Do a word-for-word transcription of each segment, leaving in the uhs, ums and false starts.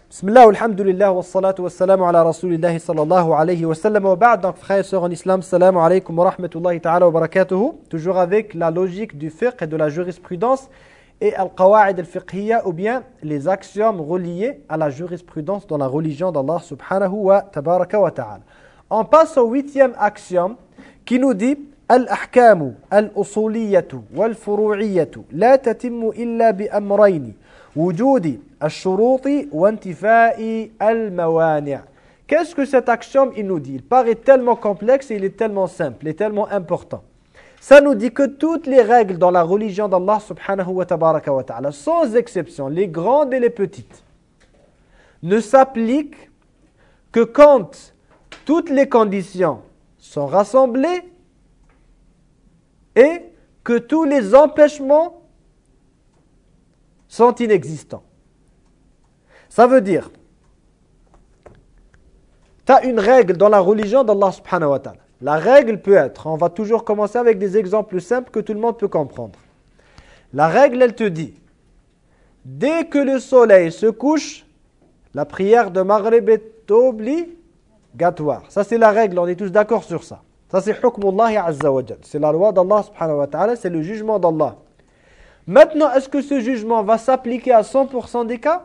Bismillah, alhamdulillah, wa salatu wa salamu ala rasulillahi sallallahu alayhi wa sallam wa ba'd. Donc frères et sœurs en islam, salamu alaykum wa rahmatullahi ta'ala wa barakatuhu. Toujours avec la logique du fiqh et de la jurisprudence et al-qawa'id al-fiqhiyya, ou bien les axiomes reliés à la jurisprudence dans la religion d'Allah subhanahu wa tabaraka wa ta'ala. On passe au huitième axiome qui nous dit al-ahkamu al-usuliyyatu wal-furu'iyyatu la tatimmu illa bi amrayni wujudi al-shuruti wa intifa'i al-mawani'. Qu'est-ce que cet axiome il nous dit? Il paraît tellement complexe et il est tellement simple et tellement important. Ça nous dit que toutes les règles dans la religion d'Allah subhanahu wa tabaraka wa ta'ala, sans exception, les grandes et les petites, ne s'appliquent que quand toutes les conditions sont rassemblées et que tous les empêchements sont inexistants. Ça veut dire, tu as une règle dans la religion d'Allah subhanahu wa ta'ala. La règle peut être, on va toujours commencer avec des exemples simples que tout le monde peut comprendre. La règle, elle te dit, dès que le soleil se couche, la prière de Maghrib est obligatoire. Ça c'est la règle, on est tous d'accord sur ça. Ça c'est hukmullah azza wa jal. C'est la loi d'Allah subhanahu wa ta'ala, c'est le jugement d'Allah. Maintenant, est-ce que ce jugement va s'appliquer à cent pour cent des cas?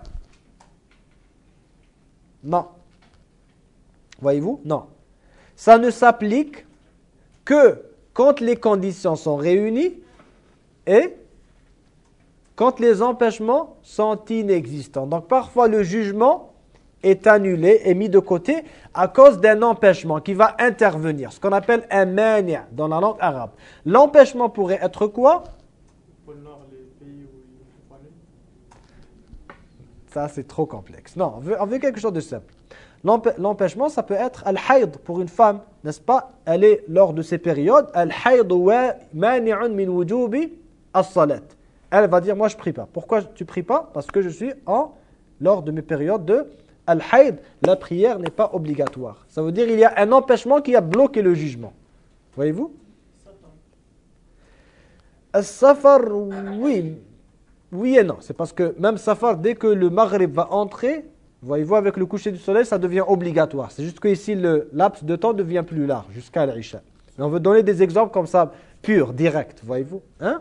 Non. Voyez-vous? Non. Ça ne s'applique que quand les conditions sont réunies et quand les empêchements sont inexistants. Donc parfois le jugement est annulé et mis de côté à cause d'un empêchement qui va intervenir, ce qu'on appelle un mani' dans la langue arabe. L'empêchement pourrait être quoi? Ça c'est trop complexe. Non, on veut, on veut quelque chose de simple. L'empêchement, ça peut être al-hayd pour une femme, n'est-ce pas? Elle est lors de ces périodes, al-hayd wa mani'un min wujubi as-salat. Elle va dire, moi je prie pas. Pourquoi tu pries pas? Parce que je suis en, lors de mes périodes de al-hayd, la prière n'est pas obligatoire. Ça veut dire qu'il y a un empêchement qui a bloqué le jugement. Voyez-vous? As-safar, oui. Oui et non. C'est parce que même safar, dès que le maghrib va entrer, voyez-vous, avec le coucher du soleil, ça devient obligatoire. C'est juste qu'ici, le laps de temps devient plus large, jusqu'à l'Isha. Mais on veut donner des exemples comme ça, purs, directs, voyez-vous. Hein?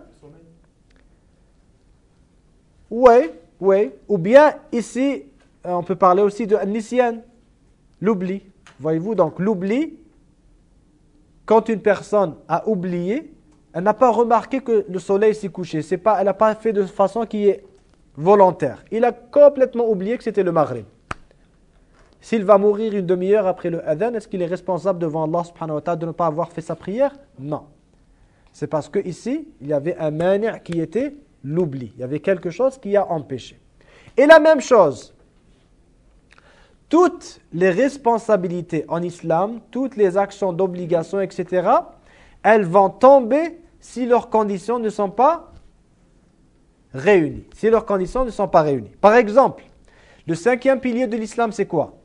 Oui, oui. Ou bien, ici, on peut parler aussi de nisyan, l'oubli. Voyez-vous, donc l'oubli, quand une personne a oublié, elle n'a pas remarqué que le soleil s'est couché. C'est pas, elle n'a pas fait de façon qui est volontaire. Il a complètement oublié que c'était le maghrib. S'il va mourir une demi-heure après le adhan, est-ce qu'il est responsable devant Allah subhanahu wa ta'ala de ne pas avoir fait sa prière? Non. C'est parce que ici, il y avait un mani' qui était l'oubli. Il y avait quelque chose qui a empêché. Et la même chose, toutes les responsabilités en islam, toutes les actions d'obligation, et cetera, elles vont tomber si leurs conditions ne sont pas réunies. Si leurs conditions ne sont pas réunies. Par exemple, le cinquième pilier de l'islam, c'est quoi?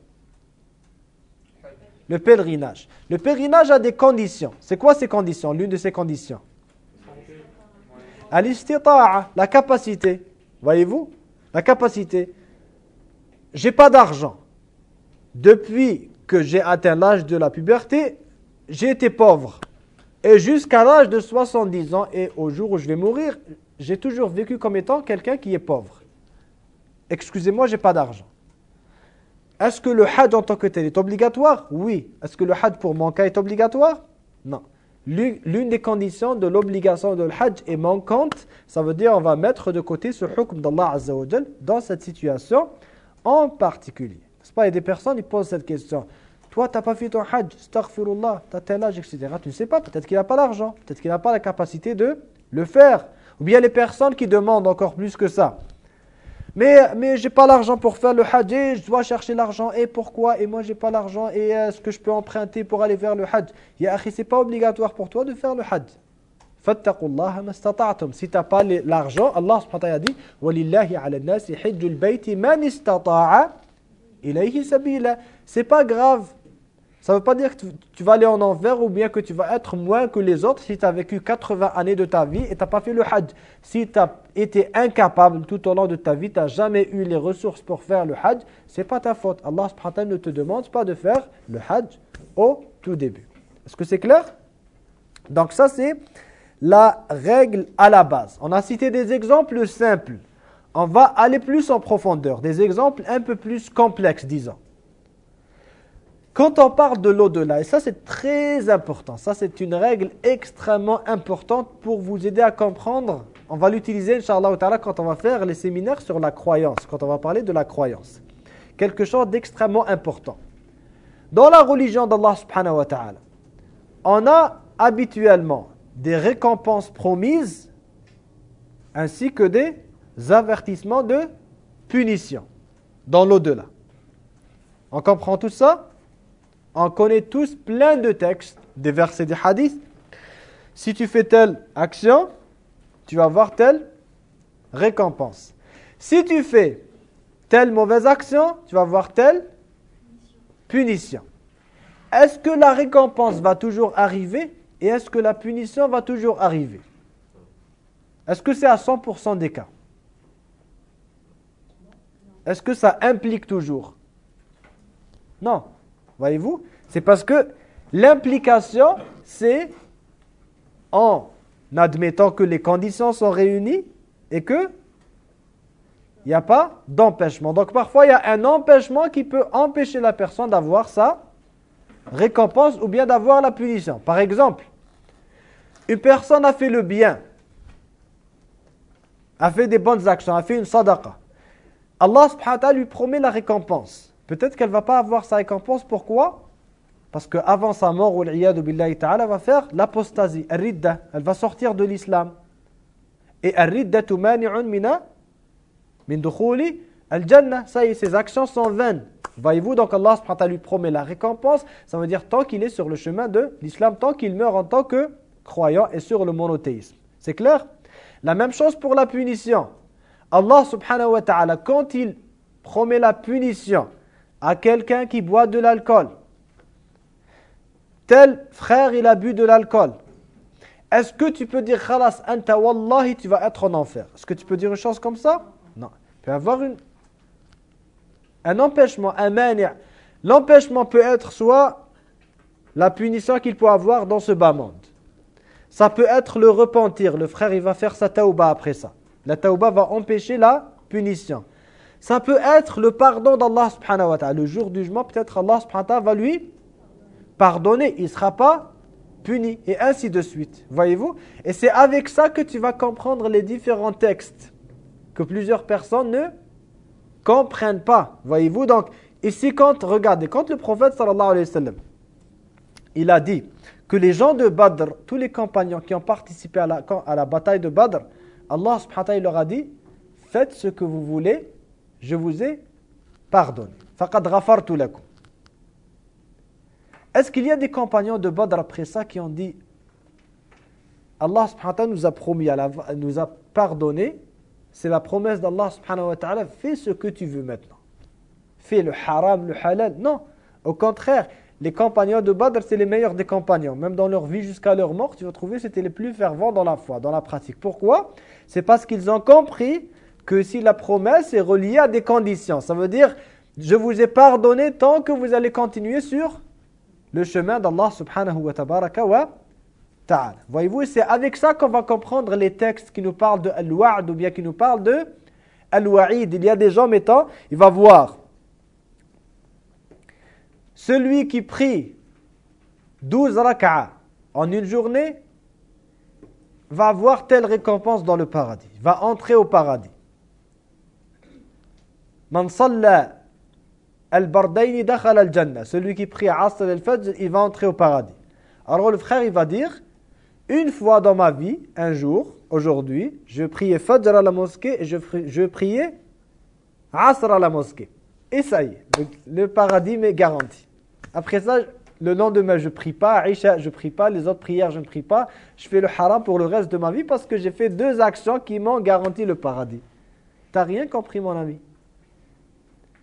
Le pèlerinage. Le pèlerinage a des conditions. C'est quoi ces conditions? L'une de ces conditions. Al-istita'a, la capacité. Voyez-vous? La capacité. J'ai pas d'argent. Depuis que j'ai atteint l'âge de la puberté, j'ai été pauvre. Et jusqu'à l'âge de soixante-dix ans et au jour où je vais mourir, j'ai toujours vécu comme étant quelqu'un qui est pauvre. Excusez-moi, j'ai pas d'argent. Est-ce que le hajj en tant que tel est obligatoire? Oui. Est-ce que le hajj pour mon cas est obligatoire? Non. L'une des conditions de l'obligation de hajj est manquante. Ça veut dire on va mettre de côté ce hukm d'Allah Azza wa Jal dans cette situation en particulier. N'est-ce pas? Il y a des personnes qui posent cette question. Toi, tu n'as pas fait ton hajj, astaghfirullah, tu as tel âge, et cetera. Tu ne sais pas, peut-être qu'il n'a pas l'argent, peut-être qu'il n'a pas la capacité de le faire. Ou bien les personnes qui demandent encore plus que ça. Mais, mais je n'ai pas l'argent pour faire le hajj et je dois chercher l'argent. Et pourquoi? Et moi, je n'ai pas l'argent. Et est-ce que je peux emprunter pour aller faire le hajj? Ya akhi, ce n'est pas obligatoire pour toi de faire le hajj. Fattaqullaha mastata'tum. Si tu n'as pas l'argent, Allah subhanahu wa ta'ala dit Walillahi ala nasi hijjul bayti man istata'a ilayhi sabila. C'est pas grave Ça ne veut pas dire que tu, tu vas aller en enfer ou bien que tu vas être moins que les autres si tu as vécu quatre-vingts années de ta vie et tu n'as pas fait le hajj. Si tu as été incapable tout au long de ta vie, tu n'as jamais eu les ressources pour faire le hajj, ce n'est pas ta faute. Allah subhanahu wa ta'ala ne te demande pas de faire le hajj au tout début. Est-ce que c'est clair? Donc ça c'est la règle à la base. On a cité des exemples simples. On va aller plus en profondeur. Des exemples un peu plus complexes, disons. Quand on parle de l'au-delà, et ça c'est très important, ça c'est une règle extrêmement importante pour vous aider à comprendre. On va l'utiliser, Inch'Allah ta'ala, quand on va faire les séminaires sur la croyance, quand on va parler de la croyance. Quelque chose d'extrêmement important. Dans la religion d'Allah subhanahu wa ta'ala, on a habituellement des récompenses promises ainsi que des avertissements de punition dans l'au-delà. On comprend tout ça? On connaît tous plein de textes, des versets, des hadiths. Si tu fais telle action, tu vas avoir telle récompense. Si tu fais telle mauvaise action, tu vas avoir telle punition. Est-ce que la récompense va toujours arriver et est-ce que la punition va toujours arriver? Est-ce que c'est à cent pour cent des cas? Est-ce que ça implique toujours? Non. Voyez-vous? C'est parce que l'implication, c'est en admettant que les conditions sont réunies et que il n'y a pas d'empêchement. Donc parfois, il y a un empêchement qui peut empêcher la personne d'avoir sa récompense ou bien d'avoir la punition. Par exemple, une personne a fait le bien, a fait des bonnes actions, a fait une sadaqa. Allah subhanahu wa ta'ala lui promet la récompense. Peut-être qu'elle ne va pas avoir sa récompense. Pourquoi? Parce qu'avant sa mort, wal-iyadu billahi ta'ala, elle va faire l'apostasie, al-ridda. Elle va sortir de l'islam. Et al-riddatu mani'un mina min dukhuli al-jannah. Ça y est, ses actions sont vaines. Voyez-vous, donc Allah subhanahu wa ta'ala lui promet la récompense. Ça veut dire tant qu'il est sur le chemin de l'islam, tant qu'il meurt en tant que croyant et sur le monothéisme. C'est clair? La même chose pour la punition. Allah subhanahu wa ta'ala, quand il promet la punition à quelqu'un qui boit de l'alcool, tel frère il a bu de l'alcool, est-ce que tu peux dire khalas anta wallahi tu vas être en enfer? Est-ce que tu peux dire une chose comme ça? Non. Il peut y avoir une, un empêchement, un mani'. L'empêchement peut être soit la punition qu'il peut avoir dans ce bas monde. Ça peut être le repentir. Le frère il va faire sa taouba après ça. La taouba va empêcher la punition. Ça peut être le pardon d'Allah subhanahu wa ta'ala. Le jour du jugement, peut-être Allah subhanahu wa ta'ala va lui pardonner. Il ne sera pas puni. Et ainsi de suite. Voyez-vous? Et c'est avec ça que tu vas comprendre les différents textes que plusieurs personnes ne comprennent pas. Voyez-vous? Donc, ici, quand, regardez, quand le prophète sallallahu alayhi wa sallam, il a dit que les gens de Badr, tous les compagnons qui ont participé à la, à la bataille de Badr, Allah subhanahu wa ta'ala leur a dit, faites ce que vous voulez, je vous ai pardonné. Faqad ghafartu lakum. Est-ce qu'il y a des compagnons de Badr après ça qui ont dit Allah subhanahu wa ta'ala nous a promis, à la, nous a pardonné, c'est la promesse d'Allah subhanahu wa ta'ala, fais ce que tu veux maintenant. Fais le haram, le halal. Non, au contraire, les compagnons de Badr, c'est les meilleurs des compagnons. Même dans leur vie jusqu'à leur mort, tu vas trouver que c'était les plus fervents dans la foi, dans la pratique. Pourquoi? C'est parce qu'ils ont compris que si la promesse est reliée à des conditions, ça veut dire, je vous ai pardonné tant que vous allez continuer sur le chemin d'Allah subhanahu wa tabaraka wa ta'ala. Voyez-vous, c'est avec ça qu'on va comprendre les textes qui nous parlent de al-wa'd ou bien qui nous parlent de al-wa'id. Il y a des gens mettant, il va voir celui qui prie douze raka'a en une journée va avoir telle récompense dans le paradis, va entrer au paradis. Man salla al-bardayni dakhala al-jannah. Celui qui prie asr al-fajr, il va entrer au paradis. Alors le frère, il va dire, une fois dans ma vie, un jour, aujourd'hui, je priais fajr à la mosquée et je, je priais asr à la mosquée. Et ça y est, le, le paradis m'est garanti. Après ça, le lendemain, je ne prie pas, Aïcha, je ne prie pas, les autres prières, je ne prie pas. Je fais le haram pour le reste de ma vie parce que j'ai fait deux actions qui m'ont garanti le paradis. Tu n'as rien compris, mon ami.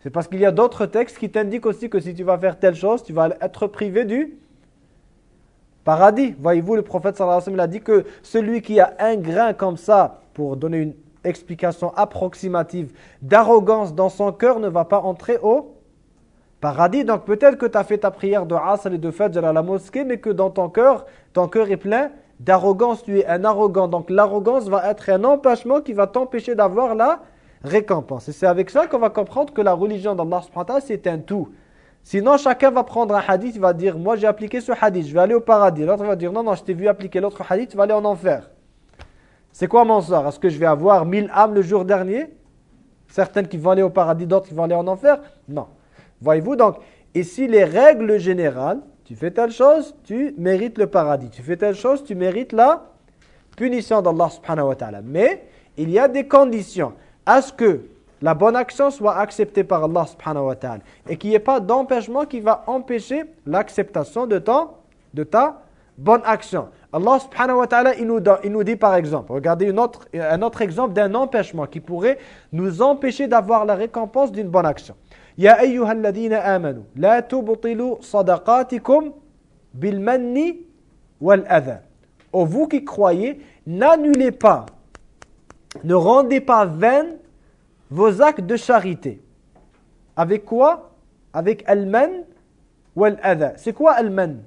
C'est parce qu'il y a d'autres textes qui t'indiquent aussi que si tu vas faire telle chose, tu vas être privé du paradis. Voyez-vous, le prophète sallallahu alayhi wa sallam a dit que celui qui a un grain comme ça, pour donner une explication approximative, d'arrogance dans son cœur, ne va pas entrer au paradis. Donc peut-être que tu as fait ta prière de Asr et de Fajr à la mosquée, mais que dans ton cœur, ton cœur est plein d'arrogance. Tu es un arrogant. Donc l'arrogance va être un empêchement qui va t'empêcher d'avoir la récompense. Et c'est avec ça qu'on va comprendre que la religion d'Allah subhanahu wa ta'ala, c'est un tout. Sinon, chacun va prendre un hadith, il va dire, moi j'ai appliqué ce hadith, je vais aller au paradis. L'autre va dire, non, non, je t'ai vu appliquer l'autre hadith, tu vas aller en enfer. C'est quoi mon sort? Est-ce que je vais avoir mille âmes le jour dernier? Certaines qui vont aller au paradis, d'autres qui vont aller en enfer? Non. Voyez-vous, donc, ici les règles générales, tu fais telle chose, tu mérites le paradis. Tu fais telle chose, tu mérites la punition d'Allah subhanahu wa ta'ala. Mais, il y a des conditions à ce que la bonne action soit acceptée par Allah subhanahu wa ta'ala et qu'il n'y ait pas d'empêchement qui va empêcher l'acceptation de, ton, de ta bonne action. Allah subhanahu wa ta'ala, il nous, il nous dit par exemple, regardez une autre, un autre exemple d'un empêchement qui pourrait nous empêcher d'avoir la récompense d'une bonne action. Ya ayyuhalladhina amanu, la tubtilu sadaqatikum bil manni wal adha. Ô vous qui croyez, n'annulez pas, ne rendez pas vaines vos actes de charité. Avec quoi? Avec al-man ou al-adha. C'est quoi al-man?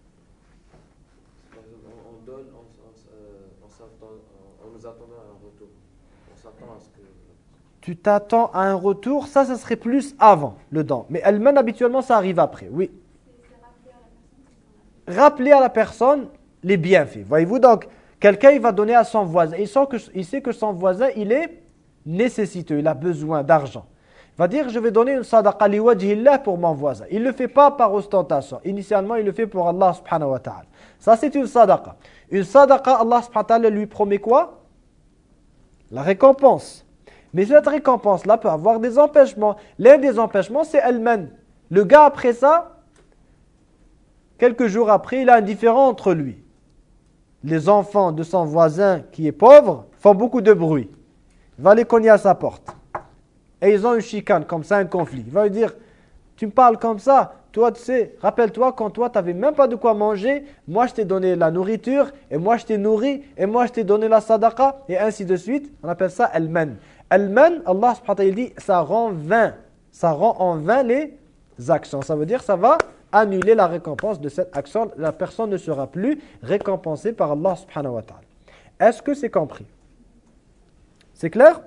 On donne, on, on, on s'attend, on nous attend à un retour. On s'attend à ce que... Tu t'attends à un retour, ça, ça serait plus avant le don. Mais al-man, habituellement, ça arrive après, oui. Rappeler à la personne les bienfaits. Voyez-vous, donc, quelqu'un, il va donner à son voisin. Il sait que, il sait que son voisin, il est nécessiteux, il a besoin d'argent. Il va dire, je vais donner une sadaqa li wajhillah pour mon voisin. Il ne le fait pas par ostentation. Initialement, il le fait pour Allah subhanahu wa ta'ala. Ça, c'est une sadaqa. Une sadaqa, Allah subhanahu wa ta'ala lui promet quoi? La récompense. Mais cette récompense-là peut avoir des empêchements. L'un des empêchements, c'est al-man. Le gars, après ça, quelques jours après, il a un différend entre lui. Les enfants de son voisin qui est pauvre font beaucoup de bruit. Il va les cogner à sa porte. Et ils ont une chicane, comme ça, un conflit. Il va lui dire, tu me parles comme ça, toi tu sais, rappelle-toi quand toi tu n'avais même pas de quoi manger, moi je t'ai donné la nourriture, et moi je t'ai nourri, et moi je t'ai donné la sadaqa, et ainsi de suite. On appelle ça al-man. Al-man, Allah subhanahu wa ta'ala dit, ça rend vain, ça rend en vain les actions. Ça veut dire ça va annuler la récompense de cette action. La personne ne sera plus récompensée par Allah subhanahu wa ta'ala. Est-ce que c'est compris? C'est clair?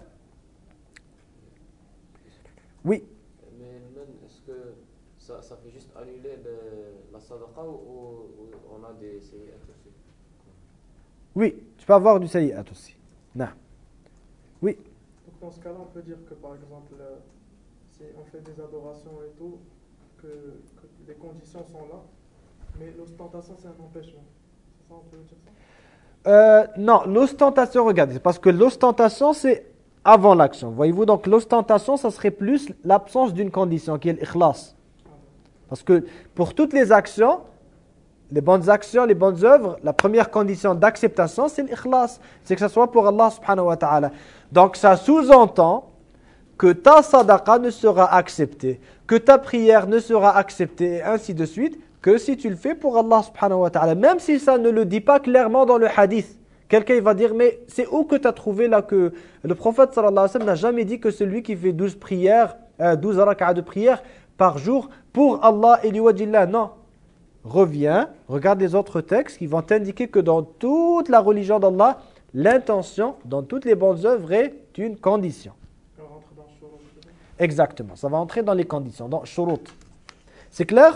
Oui. Mais est-ce que ça, ça fait juste annuler le, la sadaqa ou, ou on a des sayyat aussi? Oui, tu peux avoir du sayyat aussi. Non. Oui. Donc dans ce cas-là, on peut dire que par exemple, si on fait des adorations et tout, que, que les conditions sont là, mais l'ostentation c'est un empêchement. C'est ça, on peut dire ça? Euh, non, l'ostentation, regardez, parce que l'ostentation, c'est avant l'action. Voyez-vous, donc l'ostentation, ça serait plus l'absence d'une condition, qui est l'ikhlas. Parce que pour toutes les actions, les bonnes actions, les bonnes œuvres, la première condition d'acceptation, c'est l'ikhlas. C'est que ce soit pour Allah subhanahu wa ta'ala. Donc ça sous-entend que ta sadaqa ne sera acceptée, que ta prière ne sera acceptée, et ainsi de suite, que si tu le fais pour Allah subhanahu wa ta'ala, même si ça ne le dit pas clairement dans le hadith. Quelqu'un va dire, mais c'est où que tu as trouvé là que le prophète sallallahu alayhi wa sallam n'a jamais dit que celui qui fait douze prières, euh, douze rak'ah de prière par jour pour Allah et liwajillah. Non. Reviens, regarde les autres textes qui vont t'indiquer que dans toute la religion d'Allah, l'intention, dans toutes les bonnes œuvres est une condition. On rentre dans shurut. Exactement, ça va entrer dans les conditions, dans shurut. C'est clair?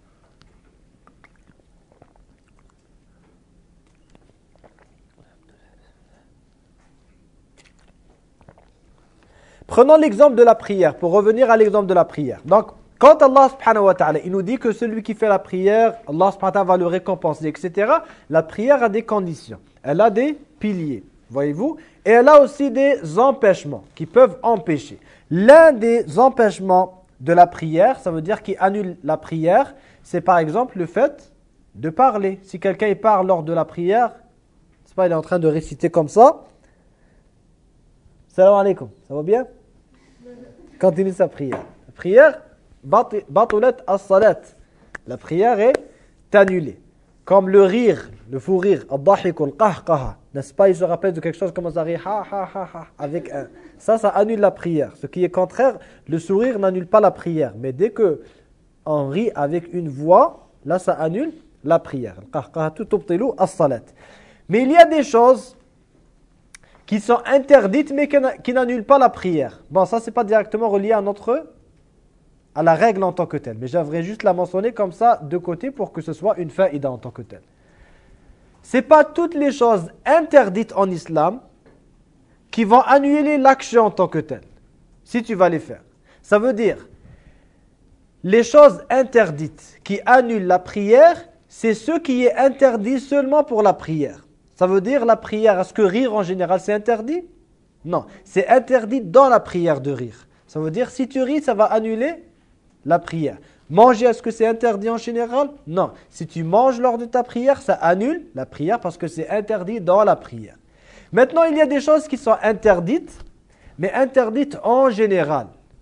Prenons l'exemple de la prière, pour revenir à l'exemple de la prière. Donc, quand Allah subhanahu wa ta'ala, il nous dit que celui qui fait la prière, Allah subhanahu wa ta'ala va le récompenser, et cetera. La prière a des conditions, elle a des piliers, voyez-vous, et elle a aussi des empêchements qui peuvent empêcher. L'un des empêchements de la prière, ça veut dire qui annule la prière, c'est par exemple le fait de parler. Si quelqu'un parle lors de la prière, c'est pas, il est en train de réciter comme ça. Salam alaikum, ça va bien? Continue sa prière. La prière, batulat as-salat. La prière est annulée. Comme le rire, le fou rire, ad-dahiku al-qahqaha. N'est-ce pas, il se rappelle de quelque chose, commence à rire, ha ha ha ha, avec un. Ça, ça annule la prière. Ce qui est contraire, le sourire n'annule pas la prière. Mais dès que on rit avec une voix, là, ça annule la prière. Al-qahqaha tubtilu as-salat. Mais il y a des choses qui sont interdites, mais qui n'annulent pas la prière. Bon, ça, c'est pas directement relié à notre, à la règle en tant que telle. Mais j'aimerais juste la mentionner comme ça, de côté, pour que ce soit une faïda en tant que telle. C'est pas toutes les choses interdites en islam qui vont annuler l'action en tant que telle, si tu vas les faire. Ça veut dire, les choses interdites qui annulent la prière, c'est ce qui est interdit seulement pour la prière. Ça veut dire la prière, est-ce que rire en général c'est interdit? Non, c'est interdit dans la prière de rire. Ça veut dire si tu ris, ça va annuler la prière. Manger, est-ce que c'est interdit en général? Non. Si tu manges lors de ta prière, ça annule la prière parce que c'est interdit dans la prière. Maintenant, il y a des choses qui sont interdites, mais interdites en général.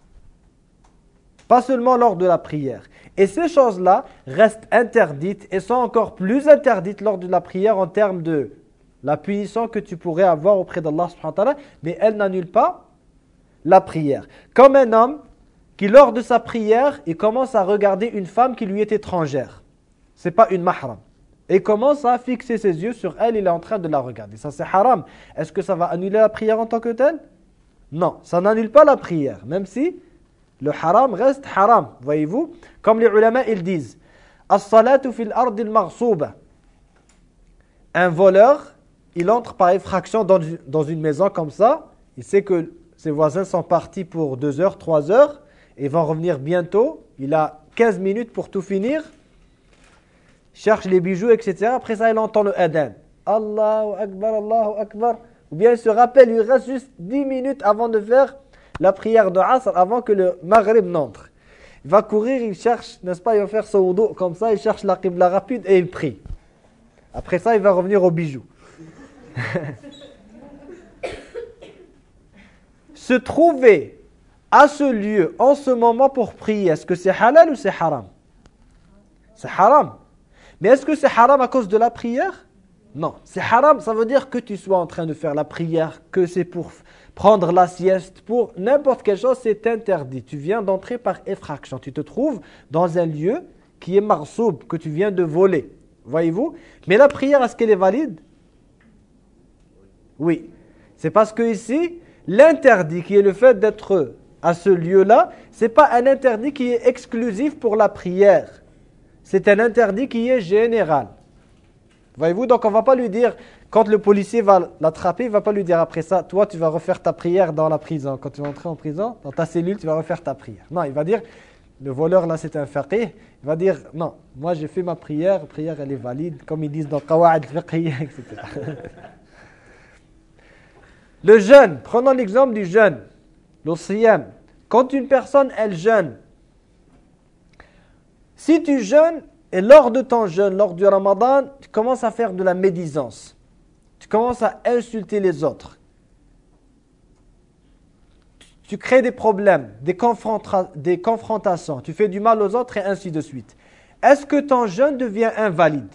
Pas seulement lors de la prière. Et ces choses-là restent interdites et sont encore plus interdites lors de la prière en termes de la punition que tu pourrais avoir auprès d'Allah subhanahu wa ta'ala, mais elles n'annulent pas la prière. Comme un homme qui, lors de sa prière, il commence à regarder une femme qui lui est étrangère. Ce n'est pas une mahram. Et il commence à fixer ses yeux sur elle, il est en train de la regarder. Ça, c'est haram. Est-ce que ça va annuler la prière en tant que telle? Non, ça n'annule pas la prière, même si le haram reste haram, voyez-vous. Comme les ulama, ils disent, as-salatu fil ardi al-maghsouba. Un voleur, il entre par effraction dans, dans une maison comme ça, il sait que ses voisins sont partis pour deux heures, trois heures, et vont revenir bientôt, il a quinze minutes pour tout finir, cherche les bijoux, et cetera. Après ça, il entend le adhan. Allahu Akbar, Allahu Akbar. Ou bien il se rappelle, il reste juste dix minutes avant de faire la prière de Asr, avant que le Maghrib n'entre. Il va courir, il cherche, n'est-ce pas, il va faire son wudu comme ça, il cherche la qibla rapide et il prie. Après ça, il va revenir aux bijoux. Se trouver à ce lieu, en ce moment pour prier, est-ce que c'est halal ou c'est haram? C'est haram. Mais est-ce que c'est haram à cause de la prière? Non. C'est haram, ça veut dire que tu sois en train de faire la prière, que c'est pour prendre la sieste, pour n'importe quelle chose, c'est interdit. Tu viens d'entrer par effraction. Tu te trouves dans un lieu qui est marsoub, que tu viens de voler. Voyez-vous? Mais la prière, est-ce qu'elle est valide? Oui. C'est parce que ici, l'interdit qui est le fait d'être à ce lieu-là, ce n'est pas un interdit qui est exclusif pour la prière. C'est un interdit qui est général. Voyez-vous, donc on ne va pas lui dire, quand le policier va l'attraper, il ne va pas lui dire après ça, toi tu vas refaire ta prière dans la prison. Quand tu vas entrer en prison, dans ta cellule, tu vas refaire ta prière. Non, il va dire, le voleur là c'est un faqih, il va dire, non, moi j'ai fait ma prière, la prière elle est valide, comme ils disent dans Qawa'id fiqhiyya, et cetera. Le jeûne, prenons l'exemple du jeûne, le siyam. Quand une personne elle jeûne, si tu jeûnes, et lors de ton jeûne, lors du ramadan, tu commences à faire de la médisance. Tu commences à insulter les autres. Tu crées des problèmes, des, confronta- des confrontations. Tu fais du mal aux autres et ainsi de suite. Est-ce que ton jeûne devient invalide?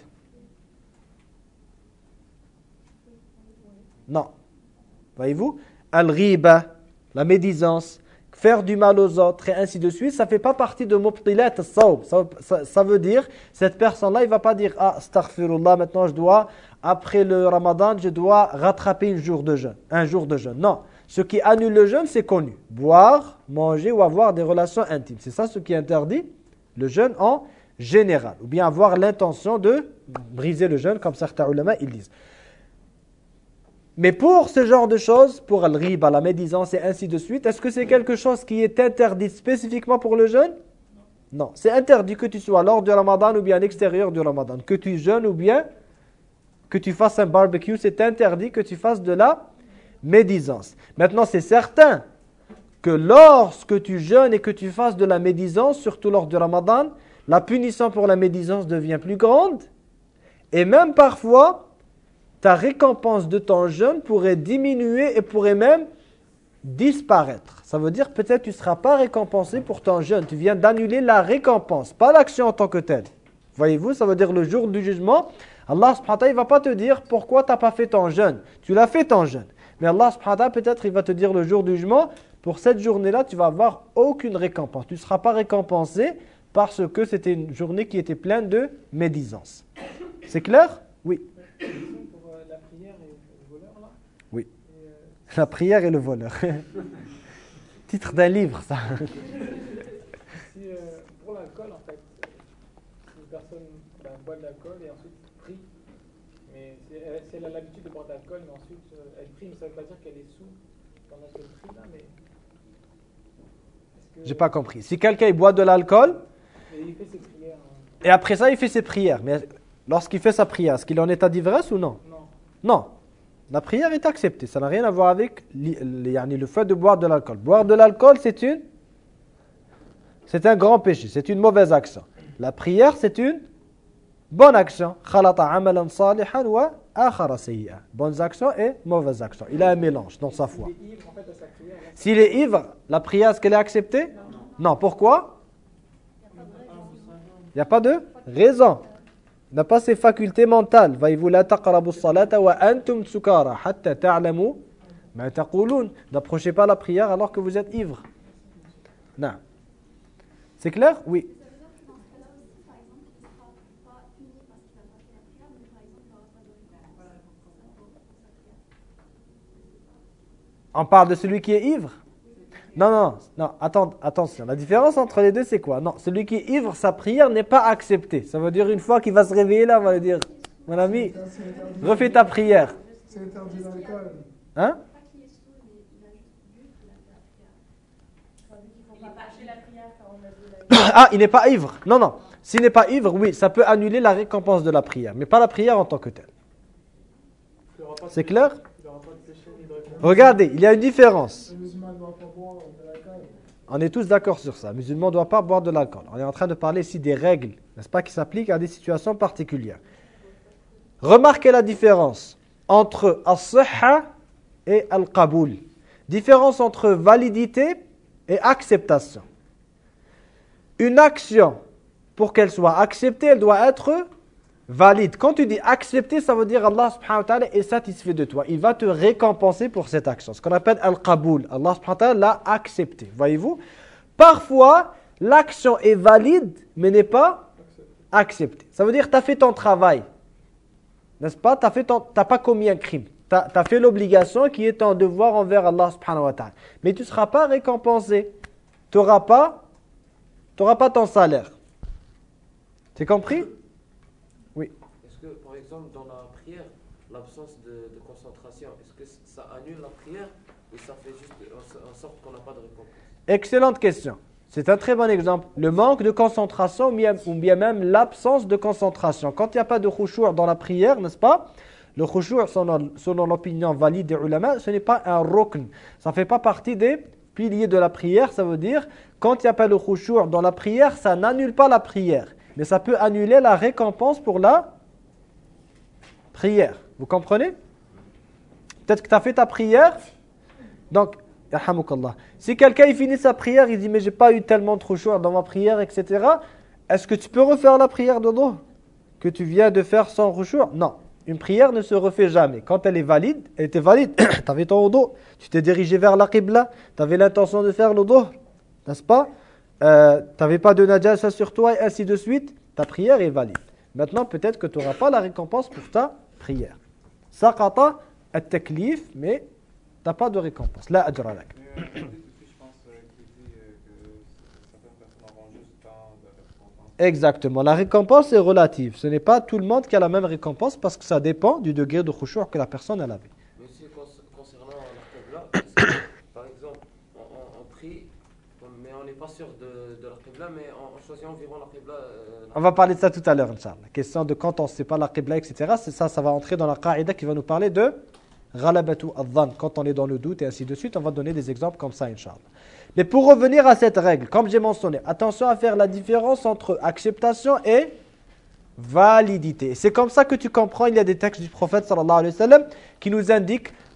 Non. Voyez-vous? Al-ghiba, la médisance, faire du mal aux autres et ainsi de suite, ça ne fait pas partie de mubtilat as-sawm. Ça, ça, ça veut dire, cette personne-là, il ne va pas dire, ah, astaghfirullah, maintenant je dois, après le ramadan, je dois rattraper une jour de jeûne, un jour de jeûne. Non, ce qui annule le jeûne, c'est connu. Boire, manger ou avoir des relations intimes. C'est ça ce qui interdit le jeûne en général. Ou bien avoir l'intention de briser le jeûne, comme certains ulama, ils disent. Mais pour ce genre de choses, pour al-riba, la médisance et ainsi de suite, est-ce que c'est quelque chose qui est interdit spécifiquement pour le jeûne? Non, c'est interdit que tu sois lors du ramadan ou bien à l'extérieur du ramadan. Que tu jeûnes ou bien que tu fasses un barbecue, c'est interdit que tu fasses de la médisance. Maintenant, c'est certain que lorsque tu jeûnes et que tu fasses de la médisance, surtout lors du ramadan, la punition pour la médisance devient plus grande et même parfois, ta récompense de ton jeûne pourrait diminuer et pourrait même disparaître. Ça veut dire peut-être tu ne seras pas récompensé pour ton jeûne. Tu viens d'annuler la récompense, pas l'action en tant que telle. Voyez-vous, ça veut dire le jour du jugement, Allah subhanahu wa ta'ala, il ne va pas te dire pourquoi tu n'as pas fait ton jeûne. Tu l'as fait ton jeûne. Mais Allah subhanahu wa ta'ala, peut-être il va te dire le jour du jugement, pour cette journée-là, tu vas avoir aucune récompense. Tu ne seras pas récompensé parce que c'était une journée qui était pleine de médisance. C'est clair? Oui. Pour euh, la prière et le voleur, là. Oui. Et, euh, La prière et le voleur. Titre d'un livre, ça. si, euh, pour l'alcool, en fait, si une personne ben, boit de l'alcool et ensuite prie, mais si elle, si elle a l'habitude de boire de l'alcool, mais ensuite euh, elle prie, mais ça ne veut pas dire qu'elle est sous pendant qu'elle prie, là, mais... est-ce que- J'ai pas compris. Si quelqu'un il boit de l'alcool, Et il fait ses prières. hein. et après ça il fait ses prières, mais lorsqu'il fait sa prière, est-ce qu'il est en état d'ivresse ou non? Non. Non. La prière est acceptée. Ça n'a rien à voir avec li- li- yani le fait de boire de l'alcool. Boire de l'alcool, c'est une, c'est un grand péché. C'est une mauvaise action. La prière, c'est une bonne action. Khalata amalan salihan wa akhara sayyi'an. Bonnes actions et mauvaises actions. Il a un mélange dans sa foi. Il est ivre, en fait, à sa prière. là. S'il est ivre, la prière, est-ce qu'elle est acceptée? Non. Pourquoi? Il n'y a pas de raison. Il n'a pas ses facultés mentales. Voyez-vous, la taqrabu salata wa antum sukara hatta ta'lamu ma taqulun. N'approchez pas la prière alors que vous êtes ivre. Non. C'est clair? Oui. Ça veut dire que dans ce cas-là aussi, par exemple, il ne sera pas puni parce qu'il n'a pas fait la prière, mais par exemple, il n'aura pas de récompense pour sa prière. On parle de celui qui est ivre? Non, non, non. Attends, attention. La différence entre les deux, c'est quoi? Non, celui qui est ivre, sa prière n'est pas acceptée. Ça veut dire une fois qu'il va se réveiller là, on va lui dire, mon ami, refais ta prière. C'est interdit l'alcool. Hein? Pas qu'il est saoul, mais il a juste bu qu'il a fait la prière. Ça veut dire qu'il ne faut pas lâcher la prière quand on a vu la Ah, il n'est pas ivre. Non, non. S'il n'est pas ivre, oui, ça peut annuler la récompense de la prière, mais pas la prière en tant que telle. Il aura pas de C'est péché- clair? Il n'aura pas de péché ni de récompense. Regardez, il y a une différence. Le musulman ne doit pas boire de l'alcool. On est tous d'accord sur ça. Le musulman ne doit pas boire de l'alcool. On est en train de parler ici des règles, n'est-ce pas, qui s'appliquent à des situations particulières. Remarquez la différence entre as-sihha et al-qaboul. Différence entre validité et acceptation. Une action, pour qu'elle soit acceptée, elle doit être valide. Quand tu dis accepter, ça veut dire Allah subhanahu wa ta'ala est satisfait de toi. Il va te récompenser pour cette action. Ce qu'on appelle al-qaboul. Allah subhanahu wa ta'ala l'a accepté. Voyez-vous? Parfois, l'action est valide, mais n'est pas acceptée. Ça veut dire que tu as fait ton travail. N'est-ce pas? Tu n'as pas commis un crime. Tu as fait l'obligation qui est ton devoir envers Allah subhanahu wa ta'ala. Mais tu ne seras pas récompensé. Tu n'auras pas, t'auras pas ton salaire. C'est compris? Est-ce que, par exemple, dans la prière, l'absence de, de concentration, est-ce que ça annule la prière ou ça fait juste en, en sorte qu'on n'a pas de récompense? Excellente question. C'est un très bon exemple. Le manque de concentration ou bien, ou bien même l'absence de concentration. Quand il n'y a pas de khushu' dans la prière, n'est-ce pas? Le khushu', selon, selon l'opinion valide des ulama, ce n'est pas un rukn. Ça ne fait pas partie des piliers de la prière. Ça veut dire, quand il n'y a pas de khushu' dans la prière, ça n'annule pas la prière. Mais ça peut annuler la récompense pour la prière. Vous comprenez? Peut-être que tu as fait ta prière. Donc, yarhamukallah. Si quelqu'un il finit sa prière, il dit mais j'ai pas eu tellement de khushu' dans ma prière, et cetera. Est-ce que tu peux refaire la prière de dhuhr que tu viens de faire sans khushu'? Non. Une prière ne se refait jamais. Quand elle est valide, elle était valide. Tu avais ton wudu, tu t'es dirigé vers la qibla, tu avais l'intention de faire le dhuhr, n'est-ce pas? Euh, tu n'avais pas de najasa sur toi et ainsi de suite. Ta prière est valide. Maintenant, peut-être que tu n'auras pas la récompense pour ta prière. Saqata at-taklif, mais tu n'as pas de récompense. La ajra lak. Mais euh, je pense euh, qu'il dit euh, que certaines personnes auront juste tant de récompense. Exactement. La récompense est relative. Ce n'est pas tout le monde qui a la même récompense parce que ça dépend du degré de khushu' que la personne elle avait. Mais aussi con- concernant la qibla, est-ce que, par exemple, on, on, on prie, mais on n'est pas sûr de, de la qibla, mais on, on choisit environ la qibla. Euh, On va parler de ça tout à l'heure, Inch'Allah. La question de quand on ne sait pas la qibla, et cetera. C'est ça, ça va entrer dans la qa'ida qui va nous parler de ghalabatu adh-dhann. Quand on est dans le doute et ainsi de suite, on va donner des exemples comme ça, Inch'Allah. Mais pour revenir à cette règle, comme j'ai mentionné, attention à faire la différence entre acceptation et validité. C'est comme ça que tu comprends, il y a des textes du prophète sallallahu alayhi wa sallam qui nous indiquent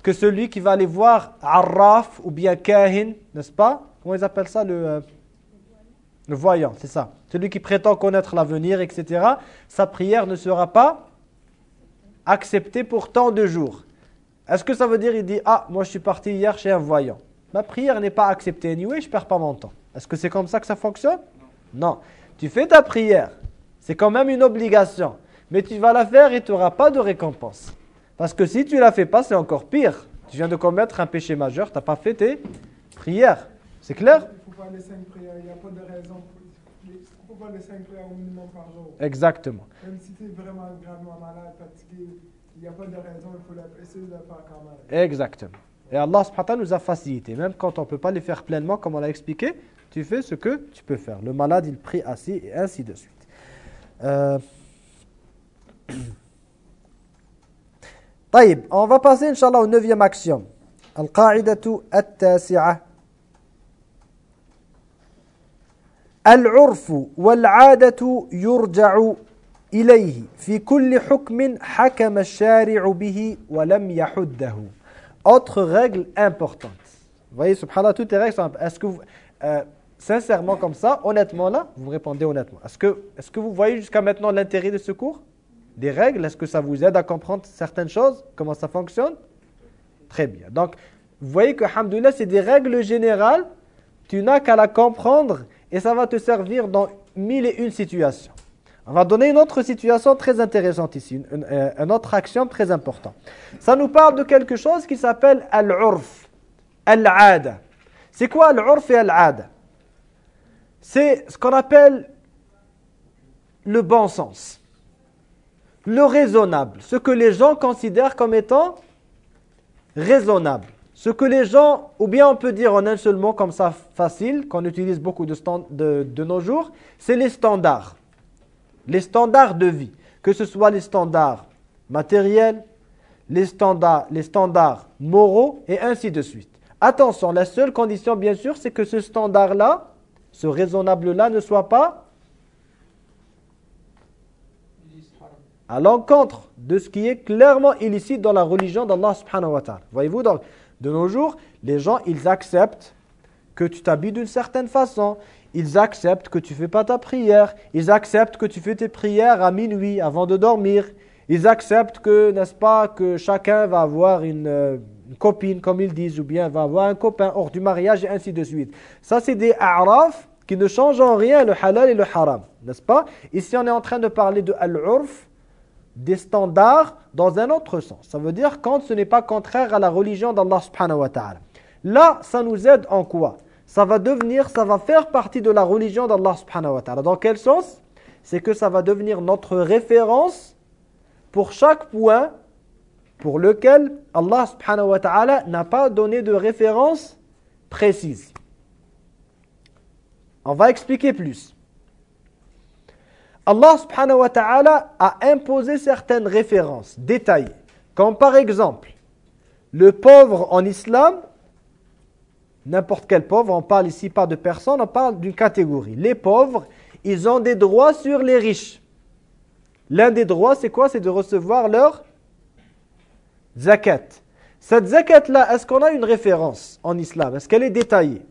que celui qui va aller voir Arraf ou bien Kahin, n'est-ce pas? Comment ils appellent ça? Le, euh, le voyant, c'est ça. Celui qui prétend connaître l'avenir, et cetera. Sa prière ne sera pas acceptée pour tant de jours. Est-ce que ça veut dire, il dit, ah, moi je suis parti hier chez un voyant. Ma prière n'est pas acceptée anyway, je ne perds pas mon temps. Est-ce que c'est comme ça que ça fonctionne? Non. Non. Tu fais ta prière, c'est quand même une obligation. Mais tu vas la faire et tu n'auras pas de récompense. Parce que si tu ne la fais pas, c'est encore pire. Tu viens de commettre un péché majeur, tu n'as pas fait tes prières. C'est clair? Il faut faire les cinq prières, il n'y a pas de raison. Il faut faire les cinq prières au minimum par jour. Exactement. Même si tu es vraiment gravement malade, fatigué, il n'y a pas de raison, il faut la- essayer de le faire quand même. Exactement. Et Allah subhanahu wa ta'ala nous a facilité. Même quand on ne peut pas les faire pleinement, comme on l'a expliqué, tu fais ce que tu peux faire. Le malade, il prie assis et ainsi de suite. Euh... طيب, on va passer, Inch'Allah, au neuvième axiome. Al-Qa'idatu at-Tasi'a. العرف والعادة يرجع إليه في كل حكم حكم الشارع به ولم يحده. Autre règle importante. Vous voyez, subhanallah, toutes les règles sont... Est-ce que vous, euh, sincèrement comme ça, honnêtement là, vous répondez honnêtement. Est-ce que, est-ce que vous voyez jusqu'à maintenant l'intérêt de ce cours? Des règles, est-ce que ça vous aide à comprendre certaines choses? Comment ça fonctionne? Très bien. Donc, vous voyez que, alhamdoulilah, c'est des règles générales. Tu n'as qu'à la comprendre et ça va te servir dans mille et une situations. On va donner une autre situation très intéressante ici, une, une, une autre action très importante. Ça nous parle de quelque chose qui s'appelle al-urf, al-'ada. C'est quoi al-urf et al-'ada? C'est ce qu'on appelle le bon sens, le raisonnable, ce que les gens considèrent comme étant raisonnable. Ce que les gens, ou bien on peut dire en un seul mot comme ça facile, qu'on utilise beaucoup de, stand, de, de nos jours, c'est les standards. Les standards de vie, que ce soit les standards matériels, les standards, les standards moraux et ainsi de suite. Attention, la seule condition bien sûr, c'est que ce standard-là, ce raisonnable-là ne soit pas à l'encontre de ce qui est clairement illicite dans la religion d'Allah subhanahu wa ta'ala. Voyez-vous, donc, de nos jours, les gens, ils acceptent que tu t'habilles d'une certaine façon. Ils acceptent que tu ne fais pas ta prière. Ils acceptent que tu fais tes prières à minuit avant de dormir. Ils acceptent que, n'est-ce pas, que chacun va avoir une, euh, une copine, comme ils disent, ou bien va avoir un copain hors du mariage et ainsi de suite. Ça, c'est des a'raf qui ne changent en rien le halal et le haram, n'est-ce pas? Ici, on est en train de parler de al-urf, des standards dans un autre sens. Ça veut dire quand ce n'est pas contraire à la religion d'Allah subhanahu wa ta'ala. Là, ça nous aide en quoi? Ça va devenir, ça va faire partie de la religion d'Allah subhanahu wa ta'ala. Dans quel sens? C'est que ça va devenir notre référence pour chaque point pour lequel Allah subhanahu wa ta'ala n'a pas donné de référence précise. On va expliquer plus. Allah subhanahu wa ta'ala a imposé certaines références détaillées. Comme par exemple, le pauvre en islam, n'importe quel pauvre, on parle ici pas de personne, on parle d'une catégorie. Les pauvres, ils ont des droits sur les riches. L'un des droits, c'est quoi? C'est de recevoir leur zakat. Cette zakat-là, est-ce qu'on a une référence en islam? Est-ce qu'elle est détaillée?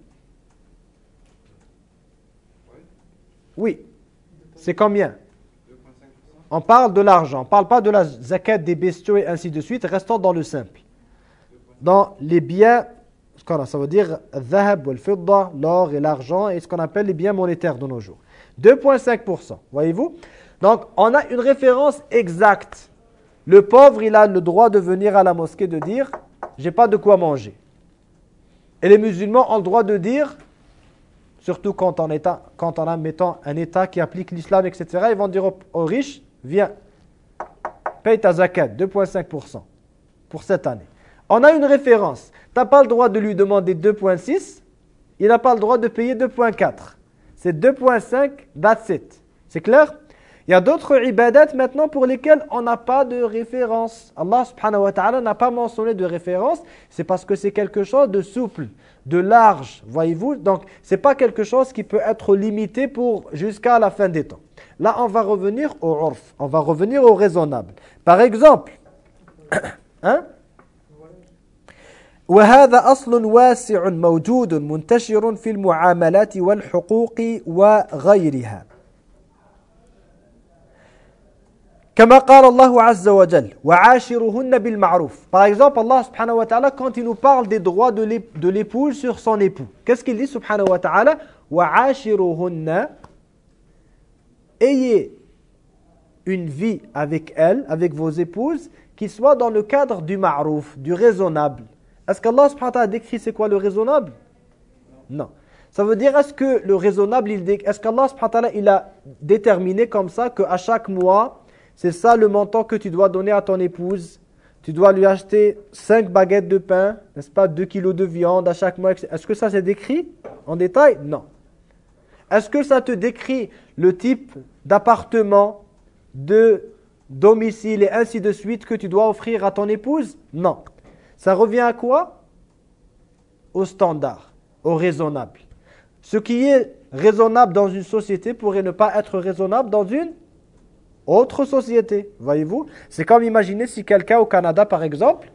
Oui. C'est combien? On parle de l'argent. On ne parle pas de la zakat des bestiaux et ainsi de suite. Restons dans le simple. Dans les biens, ça veut dire dhahab, al-fidda, l'or et l'argent, et ce qu'on appelle les biens monétaires de nos jours. deux virgule cinq pour cent. Voyez-vous? Donc, on a une référence exacte. Le pauvre, il a le droit de venir à la mosquée de dire « j'ai pas de quoi manger ». Et les musulmans ont le droit de dire, surtout quand on, état, quand on a mettons, un État qui applique l'islam, et cetera, ils vont dire aux, aux riches « viens, paye ta zakat, deux virgule cinq pour cent pour cette année ». On a une référence. Tu n'as pas le droit de lui demander deux virgule six, il n'a pas le droit de payer deux virgule quatre. C'est deux virgule cinq, that's it. C'est clair? Il y a d'autres ibadat maintenant pour lesquels on n'a pas de référence. Allah subhanahu wa ta'ala n'a pas mentionné de référence. C'est parce que c'est quelque chose de souple, de large. Voyez-vous? Donc, ce n'est pas quelque chose qui peut être limité pour jusqu'à la fin des temps. Là, on va revenir au urf. On va revenir au raisonnable. Par exemple, hein? وهذا أصل واسع موجود منتشر في المعاملات والحقوق وغيرها. كما قال الله عز وجل وعاشرهن بالمعروف. Par exemple, Allah subhanahu wa ta'ala, quand il nous parle des droits de l'épouse sur son époux, qu'est-ce qu'il dit subhanahu wa ta'ala? وعاشرهن, ayez une vie avec elles, avec vos épouses, qui soit dans le cadre du ma'rouf, du raisonnable. Est-ce qu'Allah subhanahu wa ta'ala décrit c'est quoi le raisonnable? Non. Ça veut dire, est-ce que le raisonnable, il dé... est-ce qu'Allah subhanahu wa ta'ala, il a déterminé comme ça qu'à chaque mois, c'est ça le montant que tu dois donner à ton épouse? Tu dois lui acheter cinq baguettes de pain, n'est-ce pas, deux kilos de viande à chaque mois. Est-ce que ça c'est décrit en détail? Non. Est-ce que ça te décrit le type d'appartement, de domicile et ainsi de suite que tu dois offrir à ton épouse? Non. Ça revient à quoi? Au standard, au raisonnable. Ce qui est raisonnable dans une société pourrait ne pas être raisonnable dans une autre société. Voyez-vous? C'est comme imaginer si quelqu'un au Canada, par exemple,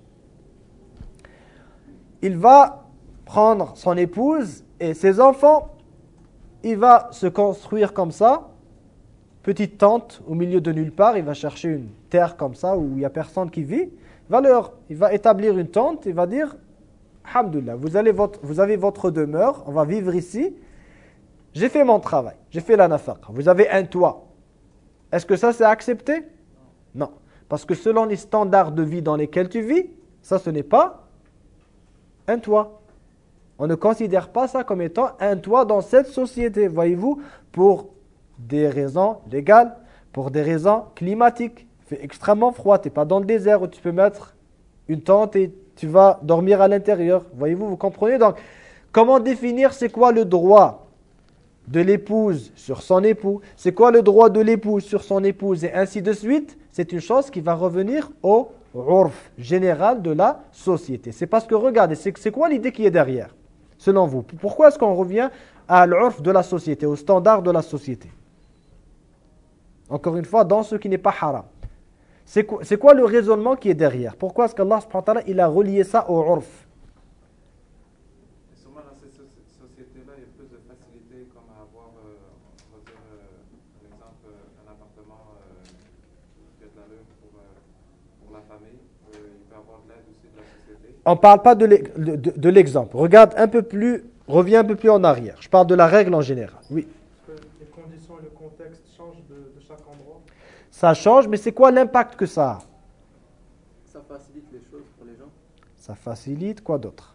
il va prendre son épouse et ses enfants, il va se construire comme ça, petite tente au milieu de nulle part, il va chercher une terre comme ça où il n'y a personne qui vit. Il va, leur, il va établir une tente, il va dire Alhamdulillah, vous, allez votre, vous avez votre demeure, on va vivre ici. J'ai fait mon travail, j'ai fait la nafaqa. Vous avez un toit. Est-ce que ça c'est accepté? Non. Parce que selon les standards de vie dans lesquels tu vis, ça ce n'est pas un toit. On ne considère pas ça comme étant un toit dans cette société, voyez-vous, pour des raisons légales, pour des raisons climatiques. Il fait extrêmement froid, tu n'es pas dans le désert où tu peux mettre une tente et tu vas dormir à l'intérieur. Voyez-vous, vous comprenez? Donc, comment définir c'est quoi le droit de l'épouse sur son époux? C'est quoi le droit de l'épouse sur son épouse? Et ainsi de suite. C'est une chose qui va revenir au urf général de la société. C'est parce que, regardez, c'est quoi l'idée qui est derrière, selon vous? Pourquoi est-ce qu'on revient à l'urf de la société, au standard de la société? Encore une fois, dans ce qui n'est pas haram. C'est quoi, c'est quoi le raisonnement qui est derrière? Pourquoi est-ce qu'Allah subhanahu wa ta'ala, il a relié ça au urf? Sûrement dans ces sociétés-là, il y a plus de facilité comme à avoir, euh, on va dire, euh, par exemple, un appartement euh, qui a de l'allure pour, euh, pour la famille. Euh, il peut y avoir de l'aide aussi de la société. On ne parle pas de l'exemple. Regarde un peu plus, reviens un peu plus en arrière. Je parle de la règle en général. Oui. Est-ce que les conditions et le contexte changent de, de chaque endroit? Ça change, mais c'est quoi l'impact que ça a? Ça facilite les choses pour les gens. Ça facilite quoi d'autre?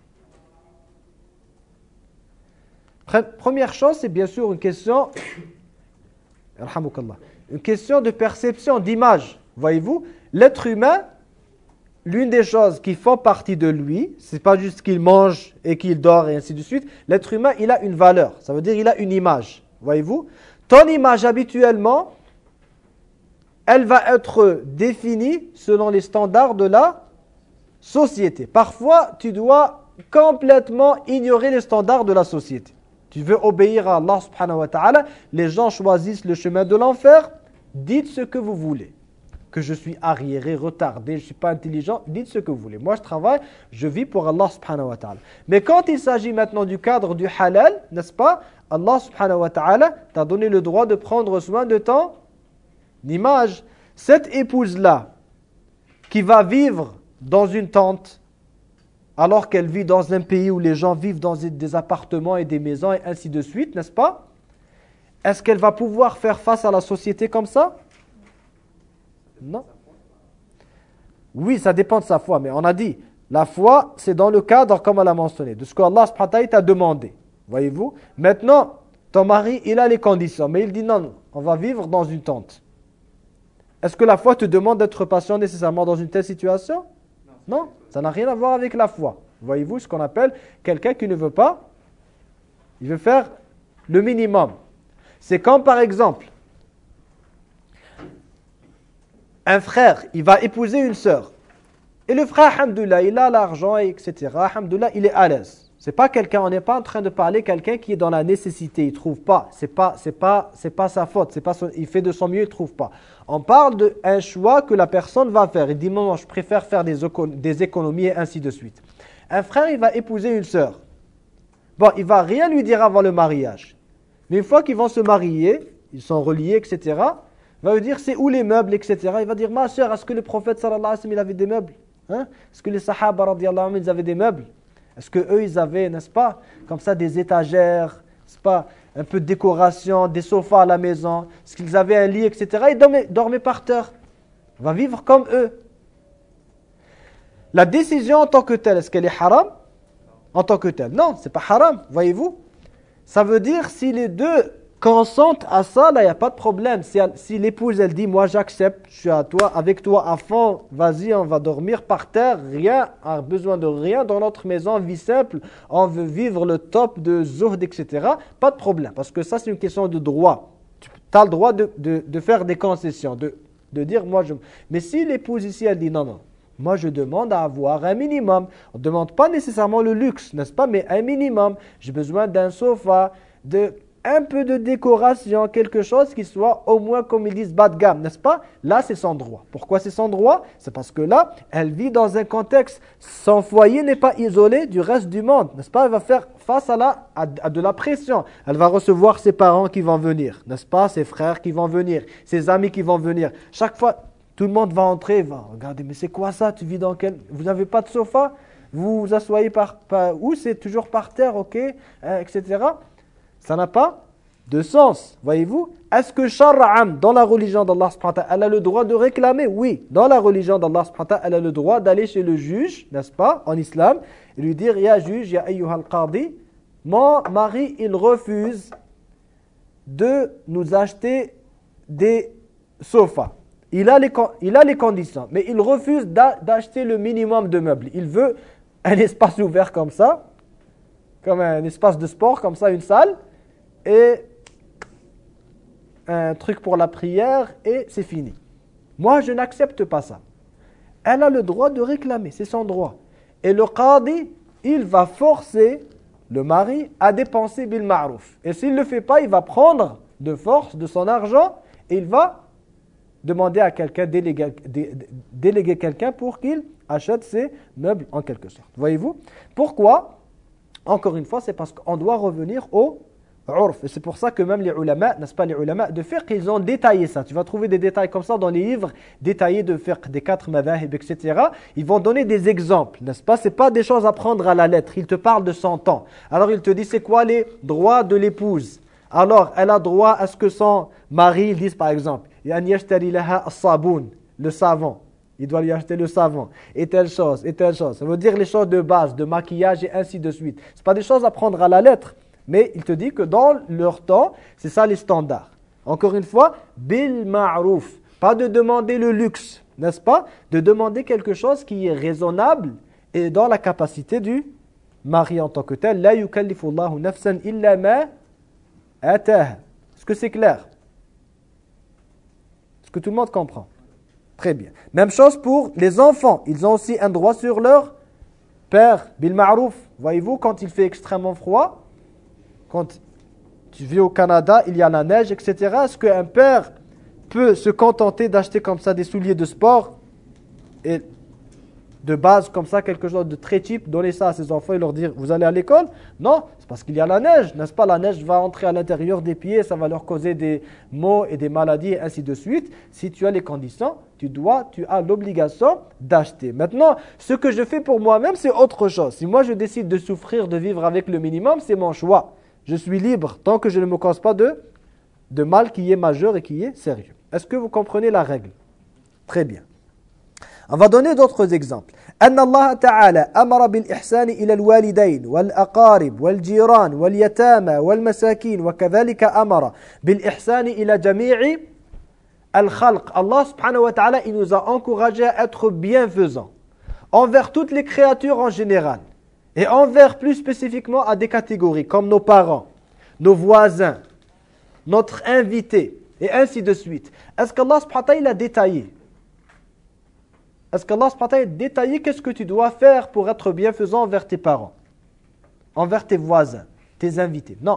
Première chose, c'est bien sûr une question, une question de perception, d'image. Voyez-vous, l'être humain, l'une des choses qui font partie de lui, c'est pas juste qu'il mange et qu'il dort et ainsi de suite. L'être humain, il a une valeur. Ça veut dire il a une image. Voyez-vous, ton image habituellement, elle va être définie selon les standards de la société. Parfois, tu dois complètement ignorer les standards de la société. Tu veux obéir à Allah subhanahu wa ta'ala, les gens choisissent le chemin de l'enfer, dites ce que vous voulez. Que je suis arriéré, retardé, je ne suis pas intelligent, dites ce que vous voulez. Moi, je travaille, je vis pour Allah subhanahu wa ta'ala. Mais quand il s'agit maintenant du cadre du halal, n'est-ce pas? Allah subhanahu wa ta'ala t'a donné le droit de prendre soin de ton image. Cette épouse-là, qui va vivre dans une tente, alors qu'elle vit dans un pays où les gens vivent dans des appartements et des maisons et ainsi de suite, n'est-ce pas? Est-ce qu'elle va pouvoir faire face à la société comme ça? Non. Oui, ça dépend de sa foi, mais on a dit, la foi, c'est dans le cadre, comme elle a mentionné, de ce que Allah subhanahu wa ta'ala t'a demandé. Voyez-vous? Maintenant, ton mari, il a les conditions, mais il dit non, non, on va vivre dans une tente. Est-ce que la foi te demande d'être patient nécessairement dans une telle situation? Non, ça n'a rien à voir avec la foi. Voyez-vous ce qu'on appelle quelqu'un qui ne veut pas, il veut faire le minimum. C'est comme par exemple, un frère, il va épouser une sœur. Et le frère, alhamdoulilah, il a l'argent, et cetera. Alhamdoulilah, il est à l'aise. C'est pas quelqu'un, on n'est pas en train de parler quelqu'un qui est dans la nécessité, il trouve pas. C'est pas, c'est pas, c'est pas sa faute. C'est pas son, il fait de son mieux, il trouve pas. On parle d'un choix que la personne va faire. Il dit non, non, je préfère faire des, des économies et ainsi de suite. Un frère, il va épouser une sœur. Bon, il va rien lui dire avant le mariage. Mais une fois qu'ils vont se marier, ils sont reliés, et cetera, il va lui dire c'est où les meubles, et cetera. Il va dire, ma sœur, est-ce que le prophète sallallahu alayhi wa sallam, il avait des meubles, hein? Est-ce que les sahaba radiyallahu anhum, ils avaient des meubles? Est-ce que eux ils avaient, n'est-ce pas, comme ça des étagères, n'est-ce pas, un peu de décoration, des sofas à la maison, est-ce qu'ils avaient un lit, et cetera. Ils dormaient, dormaient par terre. On va vivre comme eux. La décision en tant que telle, est-ce qu'elle est haram? En tant que telle, non, c'est pas haram, voyez-vous. Ça veut dire si les deux consentent à ça, là, il n'y a pas de problème. Si, si l'épouse, elle dit, moi j'accepte, je suis à toi, avec toi à fond, vas-y, on va dormir par terre, rien, on a besoin de rien dans notre maison, vie simple, on veut vivre le top de zuhd, et cetera. Pas de problème, parce que ça, c'est une question de droit. Tu as le droit de, de, de faire des concessions, de, de dire, moi je... Mais si l'épouse ici, elle dit, non, non, moi je demande à avoir un minimum. On ne demande pas nécessairement le luxe, n'est-ce pas, mais un minimum. J'ai besoin d'un sofa, de... un peu de décoration, quelque chose qui soit au moins, comme ils disent, bas de gamme, n'est-ce pas? Là, c'est son droit. Pourquoi c'est son droit? C'est parce que là, elle vit dans un contexte, son foyer n'est pas isolé du reste du monde, n'est-ce pas? Elle va faire face à, la, à, à de la pression. Elle va recevoir ses parents qui vont venir, n'est-ce pas? Ses frères qui vont venir, ses amis qui vont venir. Chaque fois, tout le monde va entrer, va regarder, mais c'est quoi ça? Tu vis dans quel... Vous n'avez pas de sofa? Vous vous asseyez par, par... où? C'est toujours par terre, ok, euh, et cetera. Ça n'a pas de sens, voyez-vous. Est-ce que shar'an, dans la religion d'Allah subhanahu wa ta'ala, elle a le droit de réclamer? Oui, dans la religion d'Allah subhanahu wa ta'ala, elle a le droit d'aller chez le juge, n'est-ce pas, en islam, et lui dire, ya juge, ya ayyuhal qadi, mon mari, il refuse de nous acheter des sofas. Il a les, il a les conditions, mais il refuse d'acheter le minimum de meubles. Il veut un espace ouvert comme ça, comme un espace de sport, comme ça, une salle, et un truc pour la prière, et c'est fini. Moi, je n'accepte pas ça. Elle a le droit de réclamer, c'est son droit. Et le qadi, il va forcer le mari à dépenser bil ma'rouf. Et s'il ne le fait pas, il va prendre de force de son argent, et il va demander à quelqu'un, déléguer, dé, déléguer quelqu'un pour qu'il achète ses meubles en quelque sorte. Voyez-vous? Pourquoi? Encore une fois, c'est parce qu'on doit revenir au urf. Et c'est pour ça que même les ulama, n'est-ce pas, les ulama de fiqh, ils ont détaillé ça. Tu vas trouver des détails comme ça dans les livres détaillés de fiqh, des quatre madhahib, et cetera. Ils vont donner des exemples, n'est-ce pas? Ce n'est pas des choses à prendre à la lettre. Ils te parlent de son temps. Alors, il te dit, c'est quoi les droits de l'épouse? Alors, elle a droit à ce que son mari, ils disent par exemple, le savon. Il doit lui acheter le savon, et telle chose, et telle chose. Ça veut dire les choses de base, de maquillage et ainsi de suite. Ce n'est pas des choses à prendre à la lettre. Mais il te dit que dans leur temps, c'est ça les standards. Encore une fois, bil ma'rouf. Pas de demander le luxe, n'est-ce pas? De demander quelque chose qui est raisonnable et dans la capacité du mari en tant que tel. La yukallifu Allahu nafsan illa ma ataha. Est-ce que c'est clair? Est-ce que tout le monde comprend? Très bien. Même chose pour les enfants. Ils ont aussi un droit sur leur père, bil ma'rouf. Voyez-vous, quand il fait extrêmement froid, quand tu vis au Canada, il y a la neige, et cetera. Est-ce qu'un père peut se contenter d'acheter comme ça des souliers de sport et de base comme ça, quelque chose de très cheap, donner ça à ses enfants et leur dire, vous allez à l'école? Non, c'est parce qu'il y a la neige, n'est-ce pas? La neige va entrer à l'intérieur des pieds, ça va leur causer des maux et des maladies et ainsi de suite. Si tu as les conditions, tu dois, tu as l'obligation d'acheter. Maintenant, ce que je fais pour moi-même, c'est autre chose. Si moi je décide de souffrir, de vivre avec le minimum, c'est mon choix. Je suis libre tant que je ne me cause pas de, de mal qui est majeur et qui est sérieux. Est-ce que vous comprenez la règle? Très bien. On va donner d'autres exemples. أن الله تعالى أمر بالإحسان إلى الوالدين والأقارب والجيران واليتامى والمساكين وكذلك أمر بالإحسان إلى جميع الخلق. Allah subhanahu wa ta'ala, il nous a encouragé à être bienfaisants envers toutes les créatures en général. Et envers plus spécifiquement à des catégories comme nos parents, nos voisins, notre invité et ainsi de suite. Est-ce qu'Allah subhanahu wa ta'ala il a détaillé? Est-ce qu'Allah subhanahu wa ta'ala a détaillé qu'est-ce que tu dois faire pour être bienfaisant envers tes parents, envers tes voisins, tes invités? Non.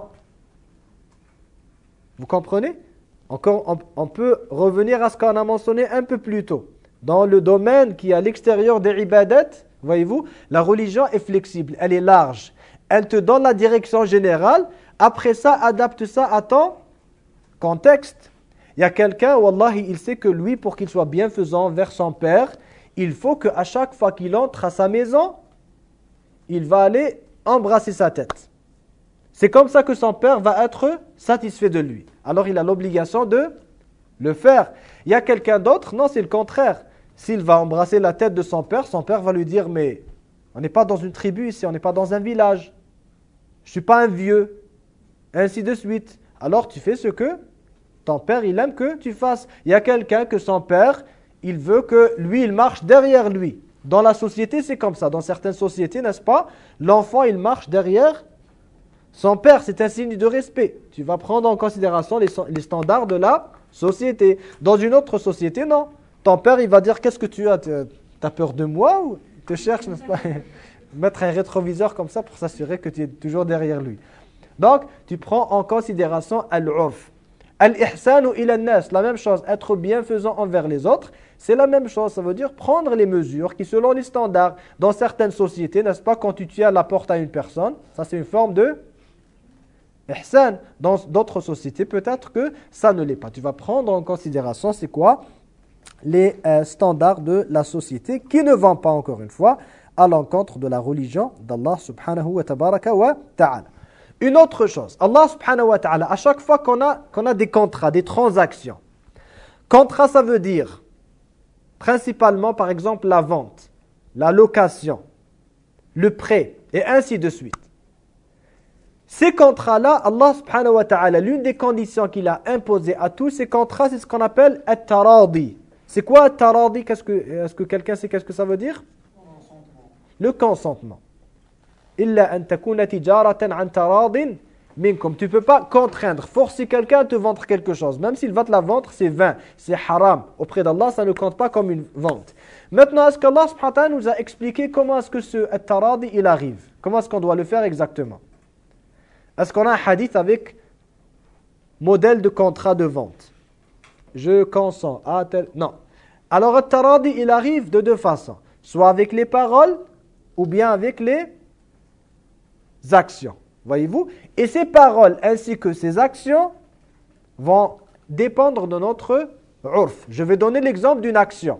Vous comprenez? Encore, on, on peut revenir à ce qu'on a mentionné un peu plus tôt. Dans le domaine qui est à l'extérieur des ibadat, Voyez-vous, la religion est flexible, elle est large. Elle te donne la direction générale. Après ça, adapte ça à ton contexte. Il y a quelqu'un, wallahi, il sait que lui, pour qu'il soit bienfaisant vers son père, il faut qu'à chaque fois qu'il entre à sa maison, il va aller embrasser sa tête. C'est comme ça que son père va être satisfait de lui. Alors il a l'obligation de le faire. Il y a quelqu'un d'autre, non, c'est le contraire. S'il va embrasser la tête de son père, son père va lui dire, mais on n'est pas dans une tribu ici, on n'est pas dans un village. Je ne suis pas un vieux. Ainsi de suite. Alors tu fais ce que ton père, il aime que tu fasses. Il y a quelqu'un que son père, il veut que lui, il marche derrière lui. Dans la société, c'est comme ça. Dans certaines sociétés, n'est-ce pas? L'enfant, il marche derrière son père. C'est un signe de respect. Tu vas prendre en considération les, les standards de la société. Dans une autre société, non. Ton père, il va dire, qu'est-ce que tu as? Tu as peur de moi ou il te cherche, n'est-ce pas? Mettre un rétroviseur comme ça pour s'assurer que tu es toujours derrière lui. Donc, tu prends en considération al-urf. Al-ihsanu ila nas, la même chose, être bienfaisant envers les autres, c'est la même chose, ça veut dire prendre les mesures qui selon les standards, dans certaines sociétés, n'est-ce pas, quand tu tiens la porte à une personne, ça c'est une forme de ihsan. Dans d'autres sociétés, peut-être que ça ne l'est pas. Tu vas prendre en considération, c'est quoi? Les euh, standards de la société qui ne vont pas, encore une fois, à l'encontre de la religion d'Allah subhanahu wa tabaraka wa ta'ala. Une autre chose, Allah subhanahu wa ta'ala, à chaque fois qu'on a, qu'on a des contrats, des transactions, contrat ça veut dire principalement par exemple la vente, la location, le prêt et ainsi de suite. Ces contrats-là, Allah subhanahu wa ta'ala, l'une des conditions qu'il a imposées à tous ces contrats, c'est ce qu'on appelle at-taradi. C'est quoi at-taradi? Qu'est-ce que, est-ce que quelqu'un sait qu'est-ce que ça veut dire? Le consentement. Illa an takuna tijaratan an taradin minkum. Tu ne peux pas contraindre, forcer quelqu'un à te vendre quelque chose. Même s'il va te la vendre, c'est vain, c'est haram. Auprès d'Allah, ça ne compte pas comme une vente. Maintenant, est-ce qu'Allah subhanahu wa ta'ala nous a expliqué comment est-ce que ce at-taradi il arrive? Comment est-ce qu'on doit le faire exactement? Est-ce qu'on a un hadith avec modèle de contrat de vente? Je consens à tel... Non. Alors, at-taradi, il arrive de deux façons. Soit avec les paroles, ou bien avec les actions. Voyez-vous? Et ces paroles ainsi que ces actions vont dépendre de notre urf. Je vais donner l'exemple d'une action.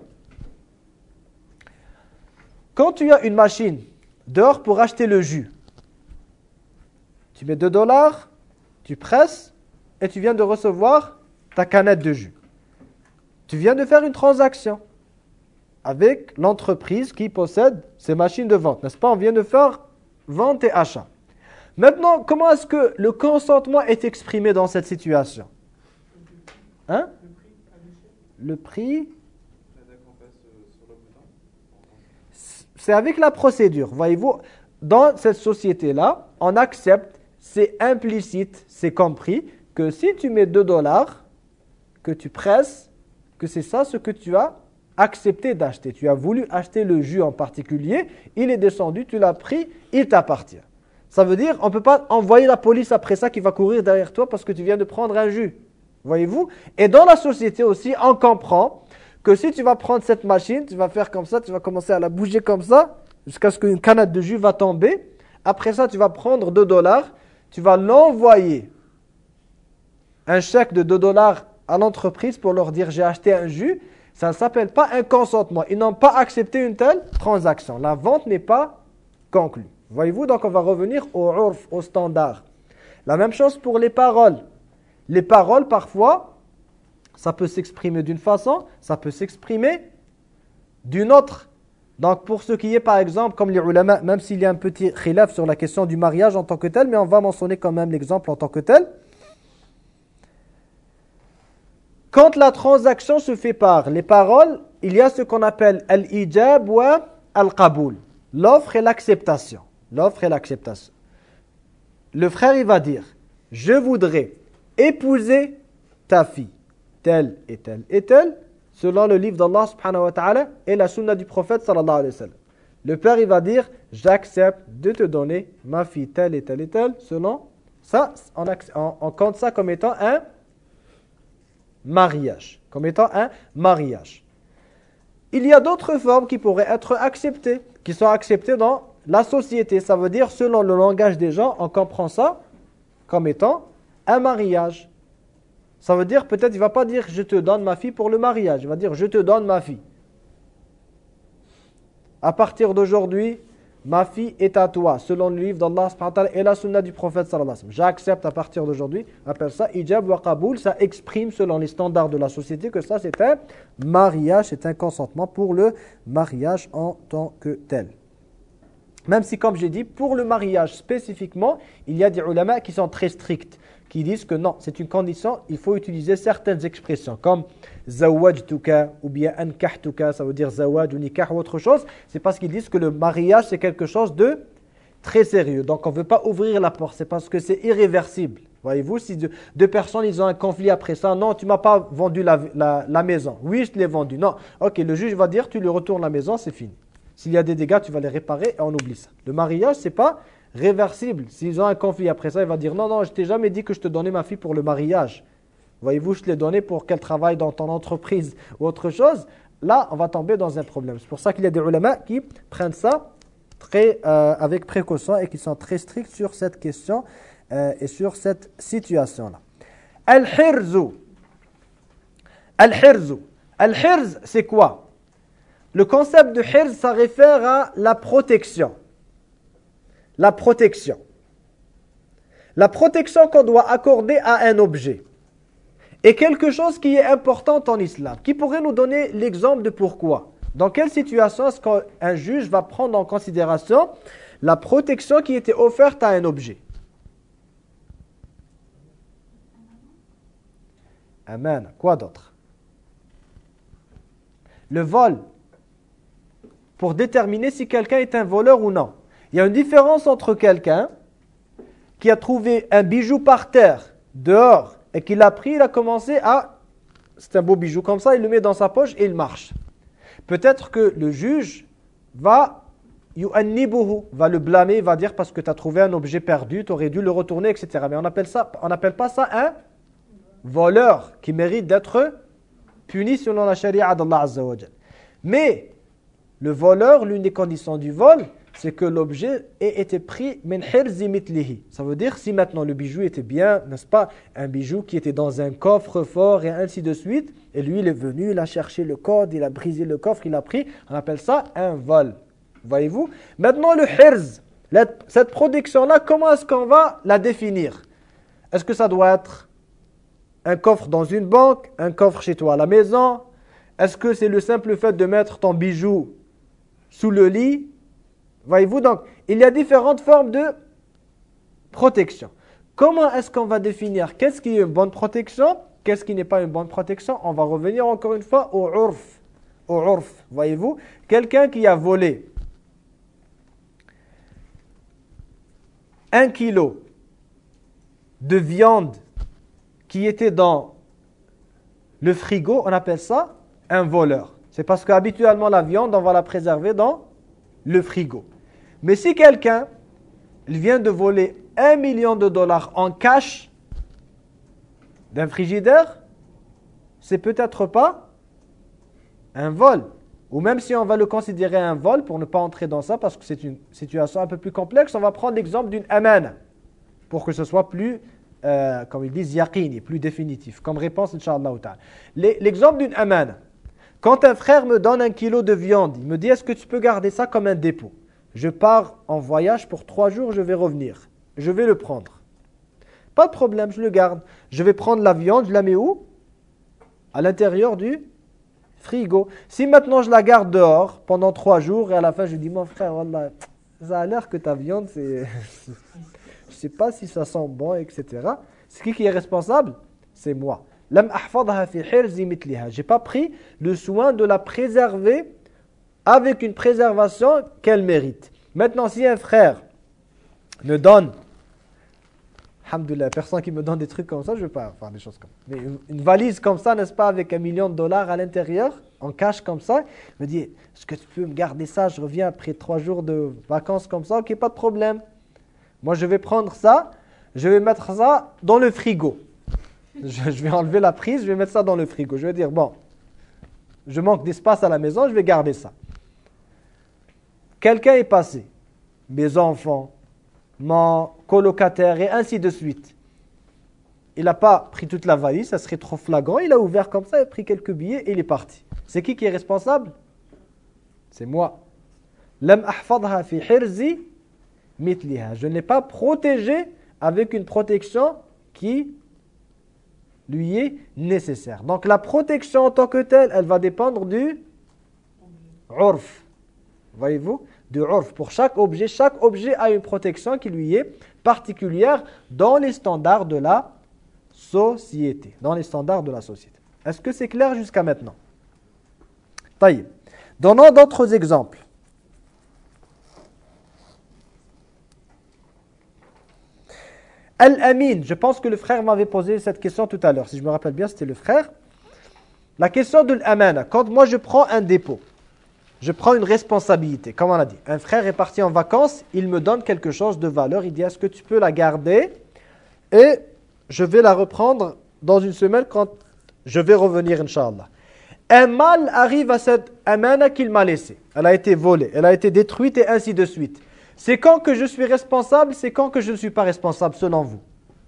Quand tu as une machine dehors pour acheter le jus, tu mets deux dollars, tu presses et tu viens de recevoir ta canette de jus. Tu viens de faire une transaction avec l'entreprise qui possède ces machines de vente. N'est-ce pas? On vient de faire vente et achat. Maintenant, comment est-ce que le consentement est exprimé dans cette situation? Hein? Le prix, c'est avec la procédure. Voyez-vous, dans cette société-là, on accepte, c'est implicite, c'est compris, que si tu mets deux dollars, que tu presses, que c'est ça ce que tu as accepté d'acheter. Tu as voulu acheter le jus en particulier, il est descendu, tu l'as pris, il t'appartient. Ça veut dire, on ne peut pas envoyer la police après ça qui va courir derrière toi parce que tu viens de prendre un jus. Voyez-vous? Et dans la société aussi, on comprend que si tu vas prendre cette machine, tu vas faire comme ça, tu vas commencer à la bouger comme ça, jusqu'à ce qu'une canette de jus va tomber. Après ça, tu vas prendre deux dollars, tu vas l'envoyer un chèque de deux dollars à l'entreprise pour leur dire j'ai acheté un jus. Ça ne s'appelle pas un consentement. Ils n'ont pas accepté une telle transaction. La vente n'est pas conclue. Voyez-vous, donc on va revenir au urf, au standard. La même chose pour les paroles. Les paroles, parfois, ça peut s'exprimer d'une façon, ça peut s'exprimer d'une autre. Donc pour ce qui est, par exemple, comme les ulama, même s'il y a un petit khilaf sur la question du mariage en tant que tel, mais on va mentionner quand même l'exemple en tant que tel. Quand la transaction se fait par les paroles, il y a ce qu'on appelle al-ijab wa al-qaboul. L'offre et l'acceptation. L'offre et l'acceptation. Le frère, il va dire, je voudrais épouser ta fille, telle et telle et telle, selon le livre d'Allah subhanahu wa ta'ala et la sunna du prophète sallallahu alayhi wa sallam. Le père, il va dire, j'accepte de te donner ma fille telle et telle et telle, selon ça, on, on, on compte ça comme étant un mariage. Comme étant un mariage. il y a d'autres formes qui pourraient être acceptées, qui sont acceptées dans la société. Ça veut dire, selon le langage des gens, on comprend ça comme étant un mariage. Ça veut dire, peut-être, il ne va pas dire « je te donne ma fille pour le mariage ». Il va dire « je te donne ma fille ». À partir d'aujourd'hui, ma fille est à toi, selon le livre d'Allah subhanahu wa ta'ala et la sunna du prophète sallallahu alayhi wa sallam. J'accepte à partir d'aujourd'hui, on appelle ça ijab wa qaboul, ça exprime selon les standards de la société que ça c'est un mariage, c'est un consentement pour le mariage en tant que tel. Même si, comme j'ai dit, pour le mariage spécifiquement, il y a des ulama qui sont très stricts, qui disent que non, c'est une condition, il faut utiliser certaines expressions, comme zawajtuka ou bien ankahtuka, ça veut dire zawaj ou nikah ou autre chose. C'est parce qu'ils disent que le mariage, c'est quelque chose de très sérieux. Donc, on ne veut pas ouvrir la porte, c'est parce que c'est irréversible. Voyez-vous, si deux, deux personnes, ils ont un conflit après ça, non, tu ne m'as pas vendu la, la, la maison. Oui, je te l'ai vendu. Non, ok, le juge va dire, tu lui retournes la maison, c'est fini. S'il y a des dégâts, tu vas les réparer et on oublie ça. Le mariage, ce n'est pas réversible. S'ils ont un conflit après ça, il va dire, non, non, je t'ai jamais dit que je te donnais ma fille pour le mariage. Voyez-vous, je te l'ai donné pour qu'elle travaille dans ton entreprise ou autre chose. Là, on va tomber dans un problème. C'est pour ça qu'il y a des ulama qui prennent ça très, euh, avec précaution et qui sont très stricts sur cette question euh, et sur cette situation-là. Al-hirzu. Al-hirzu. Al-hirz, c'est quoi? Le concept de hirz, ça réfère à la protection. La protection. La protection qu'on doit accorder à un objet. Et quelque chose qui est important en islam. Qui pourrait nous donner l'exemple de pourquoi? Dans quelle situation est-ce qu'un juge va prendre en considération la protection qui était offerte à un objet? Amen. Quoi d'autre? Le vol. Pour déterminer si quelqu'un est un voleur ou non. Il y a une différence entre quelqu'un qui a trouvé un bijou par terre, dehors, et qui l'a pris, il a commencé à... C'est un beau bijou comme ça, il le met dans sa poche et il marche. Peut-être que le juge va, yu'annibuhu, va le blâmer, va dire parce que tu as trouvé un objet perdu, tu aurais dû le retourner, et cetera. Mais on appelle ça, on n'appelle pas ça un voleur qui mérite d'être puni selon la charia d'Allah Azza wa Jal. Mais le voleur, l'une des conditions du vol, c'est que l'objet ait été pris min hirzi mitlihi. Ça veut dire si maintenant le bijou était bien, n'est-ce pas, un bijou qui était dans un coffre fort et ainsi de suite, et lui il est venu, il a cherché le code, il a brisé le coffre, il a pris, on appelle ça un vol. Voyez-vous? Maintenant le hirz, cette protection-là, comment est-ce qu'on va la définir? Est-ce que ça doit être un coffre dans une banque, un coffre chez toi à la maison? Est-ce que c'est le simple fait de mettre ton bijou sous le lit? Voyez-vous, donc, il y a différentes formes de protection. Comment est-ce qu'on va définir qu'est-ce qui est une bonne protection, qu'est-ce qui n'est pas une bonne protection? On va revenir encore une fois au urf. Au urf, voyez-vous, quelqu'un qui a volé un kilo de viande qui était dans le frigo, on appelle ça un voleur. C'est parce qu'habituellement la viande, on va la préserver dans le frigo. Mais si quelqu'un il vient de voler un million de dollars en cash d'un frigidaire, c'est peut-être pas un vol. Ou même si on va le considérer un vol, pour ne pas entrer dans ça, parce que c'est une situation un peu plus complexe, on va prendre l'exemple d'une amana, pour que ce soit plus, euh, comme ils disent, yaqini, plus définitif, comme réponse, Inch'Allah ta'ala. L'exemple d'une amana. Quand un frère me donne un kilo de viande, il me dit, est-ce que tu peux garder ça comme un dépôt? Je pars en voyage pour trois jours, je vais revenir. Je vais le prendre. Pas de problème, je le garde. Je vais prendre la viande, je la mets où? À l'intérieur du frigo. Si maintenant je la garde dehors pendant trois jours et à la fin je dis, mon frère, wallah, ça a l'air que ta viande, c'est... je sais pas si ça sent bon, et cetera. C'est qui qui est responsable? C'est moi. Lam ahfadha fi hirzi mitliha. J'ai pas pris le soin de la préserver avec une préservation qu'elle mérite. Maintenant, si un frère me donne, alhamdoulilah, personne qui me donne des trucs comme ça, je ne vais pas faire des choses comme ça. Mais une, une valise comme ça, n'est-ce pas, avec un million de dollars à l'intérieur, en cash comme ça, il me dit, est-ce que tu peux me garder ça? Je reviens après trois jours de vacances comme ça, ok, pas de problème. Moi, je vais prendre ça, je vais mettre ça dans le frigo. Je, je vais enlever la prise, je vais mettre ça dans le frigo. Je vais dire, bon, je manque d'espace à la maison, je vais garder ça. Quelqu'un est passé, mes enfants, mon colocataire et ainsi de suite. Il n'a pas pris toute la valise, ça serait trop flagrant. Il a ouvert comme ça, il a pris quelques billets et il est parti. C'est qui qui est responsable? C'est moi. Lam ahfadha fi hirzi mitliha. Je ne l'ai pas protégé avec une protection qui lui est nécessaire. Donc la protection en tant que telle, elle va dépendre du urf. Voyez-vous? Du urf. Pour chaque objet, chaque objet a une protection qui lui est particulière dans les standards de la société. Dans les standards de la société. Est-ce que c'est clair jusqu'à maintenant? Taïb. Donnons d'autres exemples. Al-Amin, je pense que le frère m'avait posé cette question tout à l'heure. Si je me rappelle bien, c'était le frère. La question de l'amana. Quand moi je prends un dépôt, je prends une responsabilité, comme on l'a dit. Un frère est parti en vacances, il me donne quelque chose de valeur. Il dit, est-ce que tu peux la garder? Et je vais la reprendre dans une semaine quand je vais revenir, Inch'Allah. Un mal arrive à cette amana qu'il m'a laissée. Elle a été volée, elle a été détruite et ainsi de suite. C'est quand que je suis responsable, c'est quand que je ne suis pas responsable, selon vous?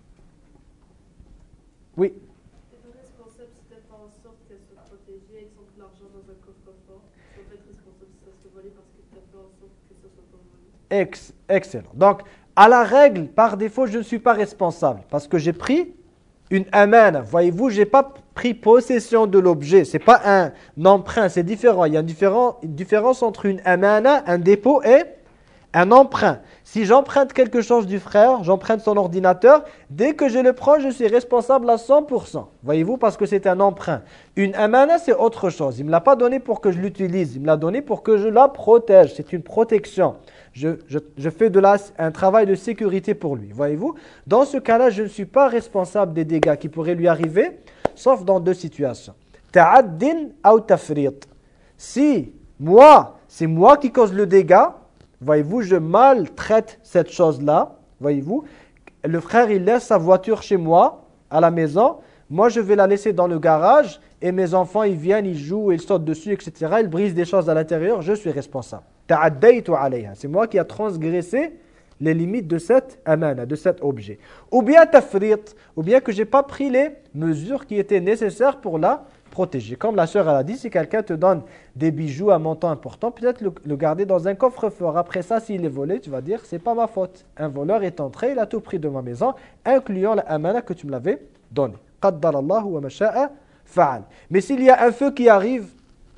Oui. Être responsable, c'est de faire en sorte qu'elle soit protégée, exemple l'argent dans un coffre-fort. Tu dois être responsable si ça se volé parce que tu as fait en sorte que ça soit pas volé. Ex excellent. Donc, à la règle, par défaut, je ne suis pas responsable parce que j'ai pris une amana. Voyez-vous, je n'ai pas pris possession de l'objet. Ce n'est pas un emprunt, c'est différent. Il y a une, différen, une différence entre une amana, un dépôt et un emprunt. Si j'emprunte quelque chose du frère, j'emprunte son ordinateur, dès que je le prends, je suis responsable à cent pour cent. Voyez-vous, parce que c'est un emprunt. Une amana, c'est autre chose. Il ne me l'a pas donné pour que je l'utilise. Il me l'a donné pour que je la protège. C'est une protection. Je, je, je fais de la, un travail de sécurité pour lui. Voyez-vous, dans ce cas-là, je ne suis pas responsable des dégâts qui pourraient lui arriver, sauf dans deux situations. Ta'addin ou tafrit. Si moi, c'est moi qui cause le dégât, voyez-vous, je maltraite cette chose-là. Voyez-vous, le frère, il laisse sa voiture chez moi, à la maison. Moi, je vais la laisser dans le garage et mes enfants, ils viennent, ils jouent, ils sautent dessus, et cetera. Ils brisent des choses à l'intérieur. Je suis responsable. Ta'addaytu alayha. C'est moi qui a transgressé les limites de cette amana, de cet objet. Ou bien tafrit, ou bien que je n'ai pas pris les mesures qui étaient nécessaires pour la protéger. Comme la sœur a dit, si quelqu'un te donne des bijoux à montant important, peut-être le, le garder dans un coffre-fort. Après ça, s'il est volé, tu vas dire, c'est pas ma faute. Un voleur est entré, il a tout pris de ma maison, incluant la amana que tu me l'avais donnée. Qaddarallahu wa ma sha'a fa'al. Mais s'il y a un feu qui arrive,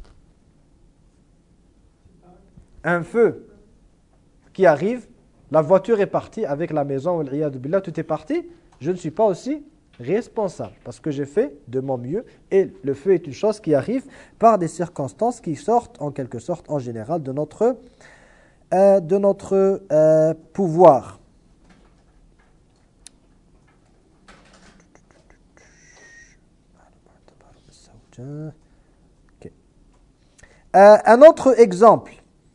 un feu qui arrive, la voiture est partie avec la maison, wal-iyad billah, tout est parti, je ne suis pas aussi responsable parce que j'ai fait de mon mieux et le feu est une chose qui arrive par des circonstances qui sortent en quelque sorte en général de notre, euh, de notre euh, pouvoir. Okay. Euh, un autre exemple.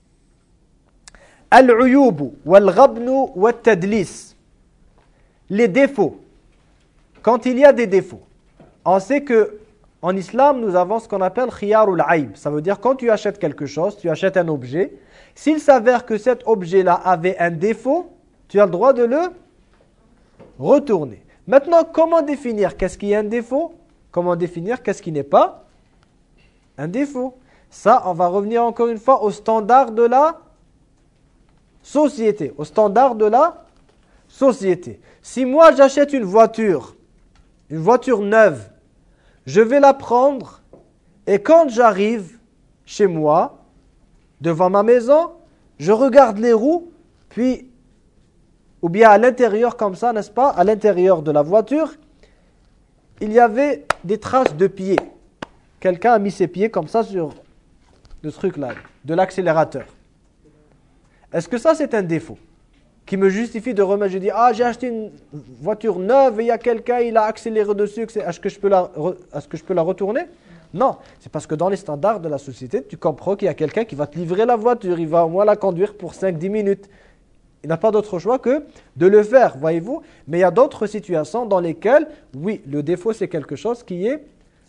Al-uyubu wal-ghabnu wat-tadlis. Les défauts. Quand il y a des défauts, on sait que en islam, nous avons ce qu'on appelle khiyarul aïb. Ça veut dire quand tu achètes quelque chose, tu achètes un objet, s'il s'avère que cet objet-là avait un défaut, tu as le droit de le retourner. Maintenant, comment définir qu'est-ce qui est un défaut? Comment définir qu'est-ce qui n'est pas un défaut? Ça, on va revenir encore une fois au standard de la société. Au standard de la société. Si moi j'achète une voiture, une voiture neuve, je vais la prendre et quand j'arrive chez moi, devant ma maison, je regarde les roues, puis, ou bien à l'intérieur comme ça, n'est-ce pas, à l'intérieur de la voiture, il y avait des traces de pieds. Quelqu'un a mis ses pieds comme ça sur le truc là, de l'accélérateur. Est-ce que ça c'est un défaut qui me justifie de remettre? Je dis, ah, j'ai acheté une voiture neuve et il y a quelqu'un, il a accéléré dessus, est-ce que je peux la, est-ce que je peux la retourner? Non, c'est parce que dans les standards de la société, tu comprends qu'il y a quelqu'un qui va te livrer la voiture, il va au moins la conduire pour cinq à dix minutes. Il n'a pas d'autre choix que de le faire, voyez-vous. Mais il y a d'autres situations dans lesquelles, oui, le défaut c'est quelque chose qui est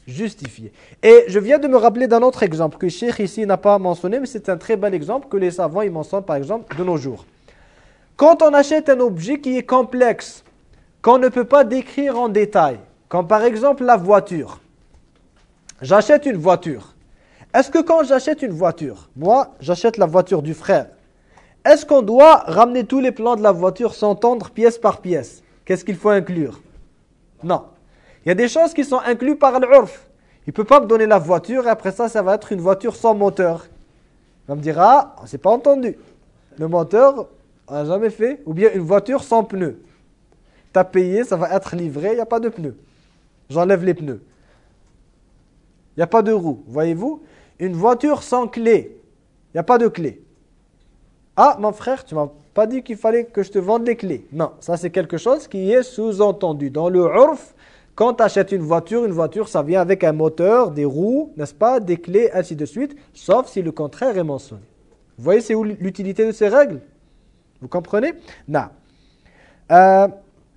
justifié. Et je viens de me rappeler d'un autre exemple que Cheikh ici n'a pas mentionné, mais c'est un très bel exemple que les savants ils mentionnent par exemple de nos jours. Quand on achète un objet qui est complexe, qu'on ne peut pas décrire en détail, comme par exemple la voiture. J'achète une voiture. Est-ce que quand j'achète une voiture, moi j'achète la voiture du frère, est-ce qu'on doit ramener tous les plans de la voiture, s'entendre pièce par pièce? Qu'est-ce qu'il faut inclure? Non. Il y a des choses qui sont incluses par l'urf. Il ne peut pas me donner la voiture et après ça, ça va être une voiture sans moteur. Il va me dire, ah, on ne s'est pas entendu. Le moteur, on n'a jamais fait. Ou bien une voiture sans pneus. Tu as payé, ça va être livré, il n'y a pas de pneus. J'enlève les pneus. Il n'y a pas de roue, voyez-vous? Une voiture sans clé. Il n'y a pas de clé. Ah, mon frère, tu ne m'as pas dit qu'il fallait que je te vende les clés. Non, ça c'est quelque chose qui est sous-entendu. Dans le urf, quand tu achètes une voiture, une voiture, ça vient avec un moteur, des roues, n'est-ce pas, des clés, ainsi de suite, sauf si le contraire est mentionné. Vous voyez, c'est où l'utilité de ces règles? Vous comprenez? Non. Euh,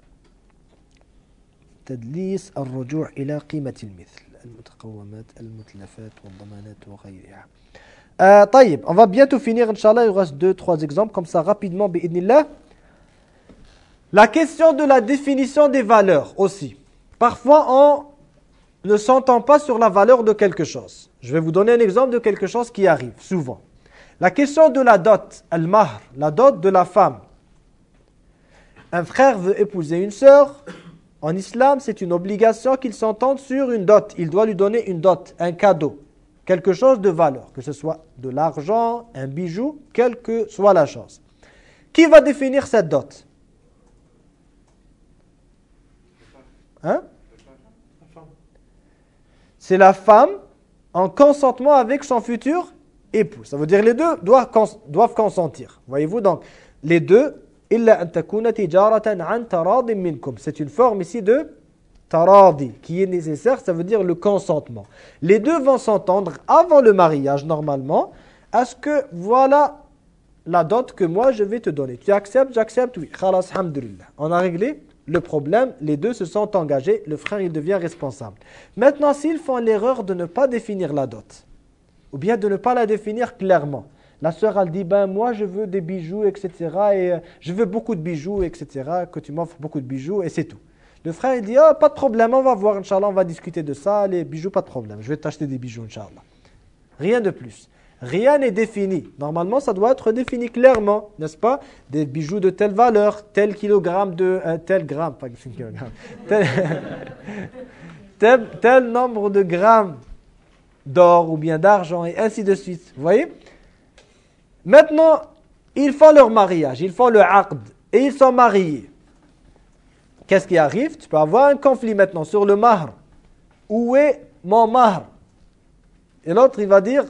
تدليس الرجوع إلى قيمة المثل المتقومات المتلفات والضمانات وغيرها. Euh, طيب, on va bientôt finir, Inch'Allah, il reste deux, trois exemples, comme ça, rapidement, bi'idnillah. La question de la définition des valeurs aussi. Parfois, on ne s'entend pas sur la valeur de quelque chose. Je vais vous donner un exemple de quelque chose qui arrive souvent. La question de la dot, al-mahr, la dot de la femme. Un frère veut épouser une sœur. En islam, c'est une obligation qu'ils s'entendent sur une dot. Il doit lui donner une dot, un cadeau. Quelque chose de valeur, que ce soit de l'argent, un bijou, quelle que soit la chose. Qui va définir cette dot? Hein? C'est la femme en consentement avec son futur époux. Ça veut dire les deux doivent, cons doivent consentir. Voyez-vous donc, les deux, illa an takuna tijaratan an taradin minkum. C'est une forme ici de taradi qui est nécessaire, ça veut dire le consentement. Les deux vont s'entendre avant le mariage normalement. Est-ce que voilà la dot que moi je vais te donner? Tu acceptes? J'accepte? Oui. Khalas, alhamdulillah. On a réglé le problème, les deux se sont engagés, le frère il devient responsable. Maintenant, s'ils font l'erreur de ne pas définir la dot, ou bien de ne pas la définir clairement, la sœur elle dit, ben moi je veux des bijoux, et cetera. Et euh, je veux beaucoup de bijoux, et cetera. Que tu m'offres beaucoup de bijoux et c'est tout. Le frère il dit, oh, pas de problème, on va voir, Inch'Allah, on va discuter de ça, les bijoux, pas de problème, je vais t'acheter des bijoux, Inch'Allah. Rien de plus. Rien n'est défini. Normalement, ça doit être défini clairement, n'est-ce pas? Des bijoux de telle valeur, tel kilogramme de... Euh, tel gramme, pas kilogramme. tel, tel, tel nombre de grammes d'or ou bien d'argent et ainsi de suite. Vous voyez? Maintenant, ils font leur mariage, ils font le aqd et ils sont mariés. Qu'est-ce qui arrive? Tu peux avoir un conflit maintenant sur le mahr. Où est mon mahr? Et l'autre, il va dire...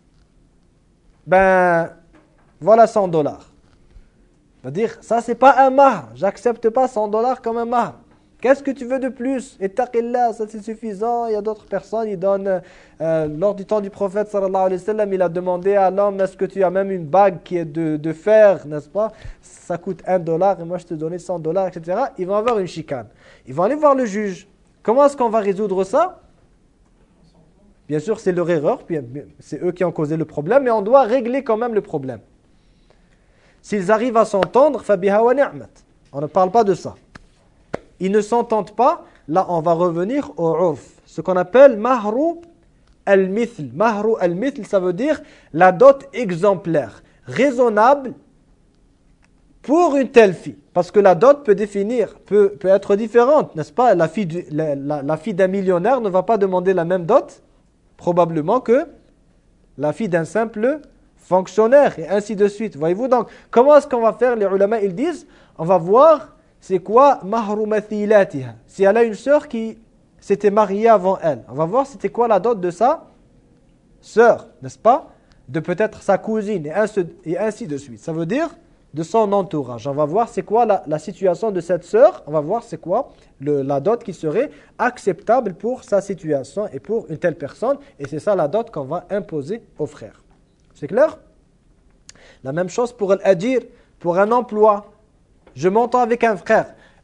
Ben, voilà cent dollars. C'est-à-dire, ça c'est pas un mahr. J'accepte pas cent dollars comme un mahr. Qu'est-ce que tu veux de plus? Ittaqillah, ça c'est suffisant. Il y a d'autres personnes, ils donnent, euh, lors du temps du prophète sallallahu alayhi wa sallam, il a demandé à l'homme, est-ce que tu as même une bague qui est de, de fer, n'est-ce pas? Ça coûte un dollar et moi je te donnais cent dollars, et cetera. Ils vont avoir une chicane. Ils vont aller voir le juge. Comment est-ce qu'on va résoudre ça? Bien sûr, c'est leur erreur, puis c'est eux qui ont causé le problème, mais on doit régler quand même le problème. S'ils arrivent à s'entendre, fabiha wa ni'mat. On ne parle pas de ça. Ils ne s'entendent pas, là on va revenir au urf. Ce qu'on appelle mahru al-mithl. Mahru al-mithl, ça veut dire la dot exemplaire, raisonnable pour une telle fille. Parce que la dot peut définir, peut, peut être différente, n'est-ce pas? La fille, du, la, la, la fille d'un millionnaire ne va pas demander la même dot probablement que la fille d'un simple fonctionnaire et ainsi de suite. Voyez-vous donc, comment est-ce qu'on va faire? Les ulama, ils disent, on va voir c'est quoi mahru mathilatiha. Si elle a une sœur qui s'était mariée avant elle, on va voir c'était quoi la dot de sa sœur, n'est-ce pas? De peut-être sa cousine et ainsi, et ainsi de suite. Ça veut dire de son entourage. On va voir c'est quoi la, la situation de cette sœur. On va voir c'est quoi le, la dot qui serait acceptable pour sa situation et pour une telle personne. Et c'est ça la dot qu'on va imposer aux frères. C'est clair? La même chose pour l'ajir, pour un emploi. Je m'entends avec un frère.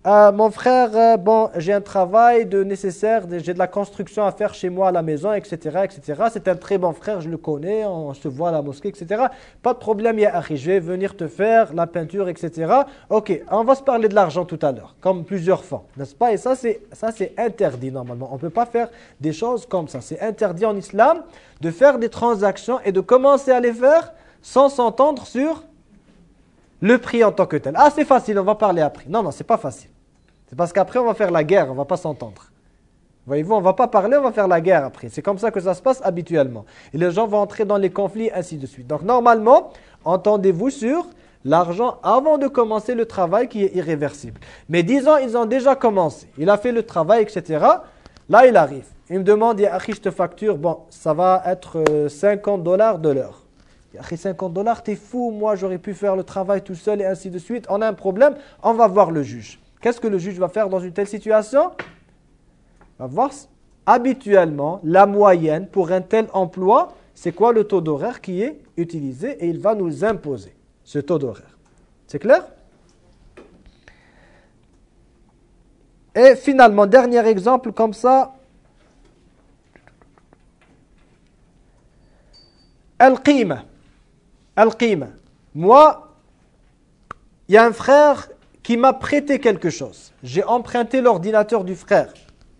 Euh, mon frère, euh, bon, j'ai un travail de nécessaire, j'ai de la construction à faire chez moi à la maison, et cetera, et cetera. C'est un très bon frère, je le connais, on se voit à la mosquée, et cetera. Pas de problème, ya akhi, je vais venir te faire la peinture, et cetera. Ok, on va se parler de l'argent tout à l'heure, comme plusieurs fois, n'est-ce pas? Et ça, c'est ça, c'est interdit normalement. On ne peut pas faire des choses comme ça. C'est interdit en islam de faire des transactions et de commencer à les faire sans s'entendre sur le prix en tant que tel. Ah, c'est facile, on va parler après. Non, non, c'est pas facile. C'est parce qu'après, on va faire la guerre, on ne va pas s'entendre. Voyez-vous, on ne va pas parler, on va faire la guerre après. C'est comme ça que ça se passe habituellement. Et les gens vont entrer dans les conflits, ainsi de suite. Donc, normalement, entendez-vous sur l'argent avant de commencer le travail qui est irréversible. Mais disons, ils ont déjà commencé. Il a fait le travail, et cetera. Là, il arrive. Il me demande, ya akhi, je te facture, bon, ça va être cinquante dollars de l'heure. Ya akhi, cinquante dollars, t'es fou, moi, j'aurais pu faire le travail tout seul, et ainsi de suite. On a un problème, on va voir le juge. Qu'est-ce que le juge va faire dans une telle situation? On va voir habituellement la moyenne pour un tel emploi, c'est quoi le taux d'horaire qui est utilisé et il va nous imposer ce taux d'horaire. C'est clair? Et finalement, dernier exemple comme ça. Al-Qima. Al-Qima. Moi, il y a un frère qui m'a prêté quelque chose. J'ai emprunté l'ordinateur du frère.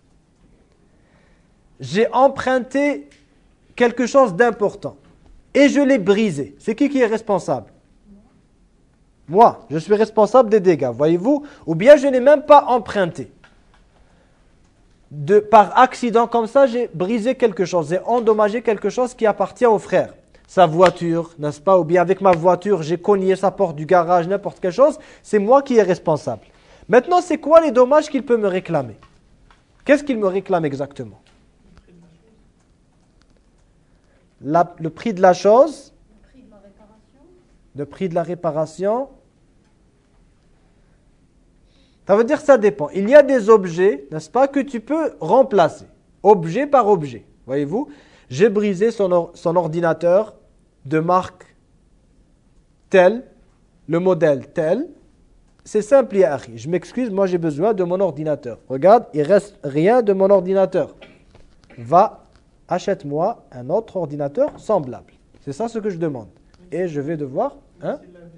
J'ai emprunté quelque chose d'important. Et je l'ai brisé. C'est qui qui est responsable? Moi, je suis responsable des dégâts, voyez-vous? Ou bien je n'ai même pas emprunté. De, par accident comme ça, j'ai brisé quelque chose. J'ai endommagé quelque chose qui appartient au frère. Sa voiture, n'est-ce pas? Ou bien avec ma voiture, j'ai cogné sa porte du garage, n'importe quelque chose. C'est moi qui est responsable. Maintenant, c'est quoi les dommages qu'il peut me réclamer? Qu'est-ce qu'il me réclame exactement? La, le prix de la chose, Le prix de la réparation. le prix de la réparation. Ça veut dire que ça dépend. Il y a des objets, n'est-ce pas, que tu peux remplacer, objet par objet. Voyez-vous, j'ai brisé son, or, son ordinateur de marque telle, le modèle tel. C'est simple, ya akhi. Je m'excuse, moi j'ai besoin de mon ordinateur. Regarde, il reste rien de mon ordinateur. Va, achète-moi un autre ordinateur semblable. C'est ça ce que je demande. Et je vais devoir... Hein?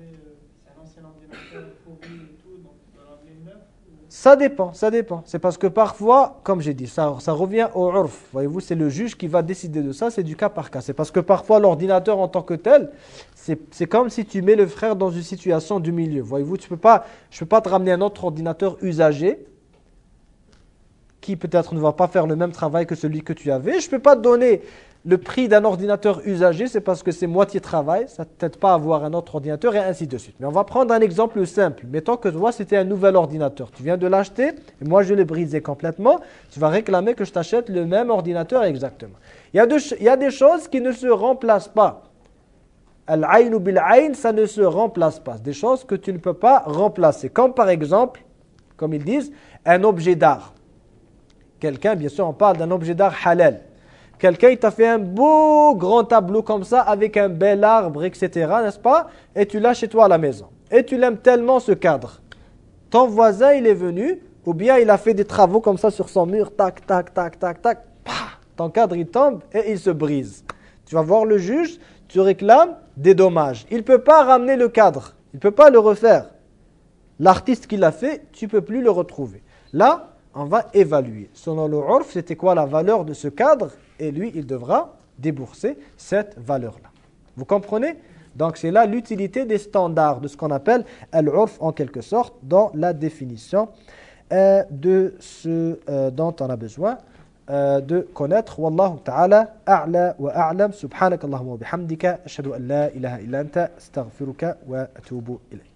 Ça dépend, ça dépend. C'est parce que parfois, comme j'ai dit, ça, ça revient au urf. Voyez-vous, c'est le juge qui va décider de ça, c'est du cas par cas. C'est parce que parfois, l'ordinateur en tant que tel, c'est comme si tu mets le frère dans une situation du milieu. Voyez-vous, tu peux pas, je ne peux pas te ramener un autre ordinateur usagé qui peut-être ne va pas faire le même travail que celui que tu avais. Je ne peux pas te donner le prix d'un ordinateur usagé, c'est parce que c'est moitié travail, ça ne t'aide pas à avoir un autre ordinateur et ainsi de suite. Mais on va prendre un exemple simple. Mettons que toi, c'était un nouvel ordinateur. Tu viens de l'acheter et moi, je l'ai brisé complètement. Tu vas réclamer que je t'achète le même ordinateur exactement. Il y a, de, il y a des choses qui ne se remplacent pas. Al-ayn bil-ayn, ça ne se remplace pas. Des choses que tu ne peux pas remplacer. Comme par exemple, comme ils disent, un objet d'art. Quelqu'un, bien sûr, on parle d'un objet d'art halal. Quelqu'un, il t'a fait un beau grand tableau comme ça, avec un bel arbre, et cetera, n'est-ce pas? Et tu l'as chez toi à la maison. Et tu l'aimes tellement, ce cadre. Ton voisin, il est venu, ou bien il a fait des travaux comme ça sur son mur, tac, tac, tac, tac, tac, pah, ton cadre, il tombe et il se brise. Tu vas voir le juge, tu réclames des dommages. Il ne peut pas ramener le cadre, il ne peut pas le refaire. L'artiste qui l'a fait, tu ne peux plus le retrouver. Là, on va évaluer. Selon le urf, c'était quoi la valeur de ce cadre? Et lui, il devra débourser cette valeur-là. Vous comprenez? Donc, c'est là l'utilité des standards, de ce qu'on appelle al-urf en quelque sorte, dans la définition euh, de ce euh, dont on a besoin euh, de connaître. Wallahu ta'ala a'la wa a'lam. Subhanakallahumma wa bihamdika. Ashhadu an la ilaha illa anta. Astaghfiruka wa atubu ilayk.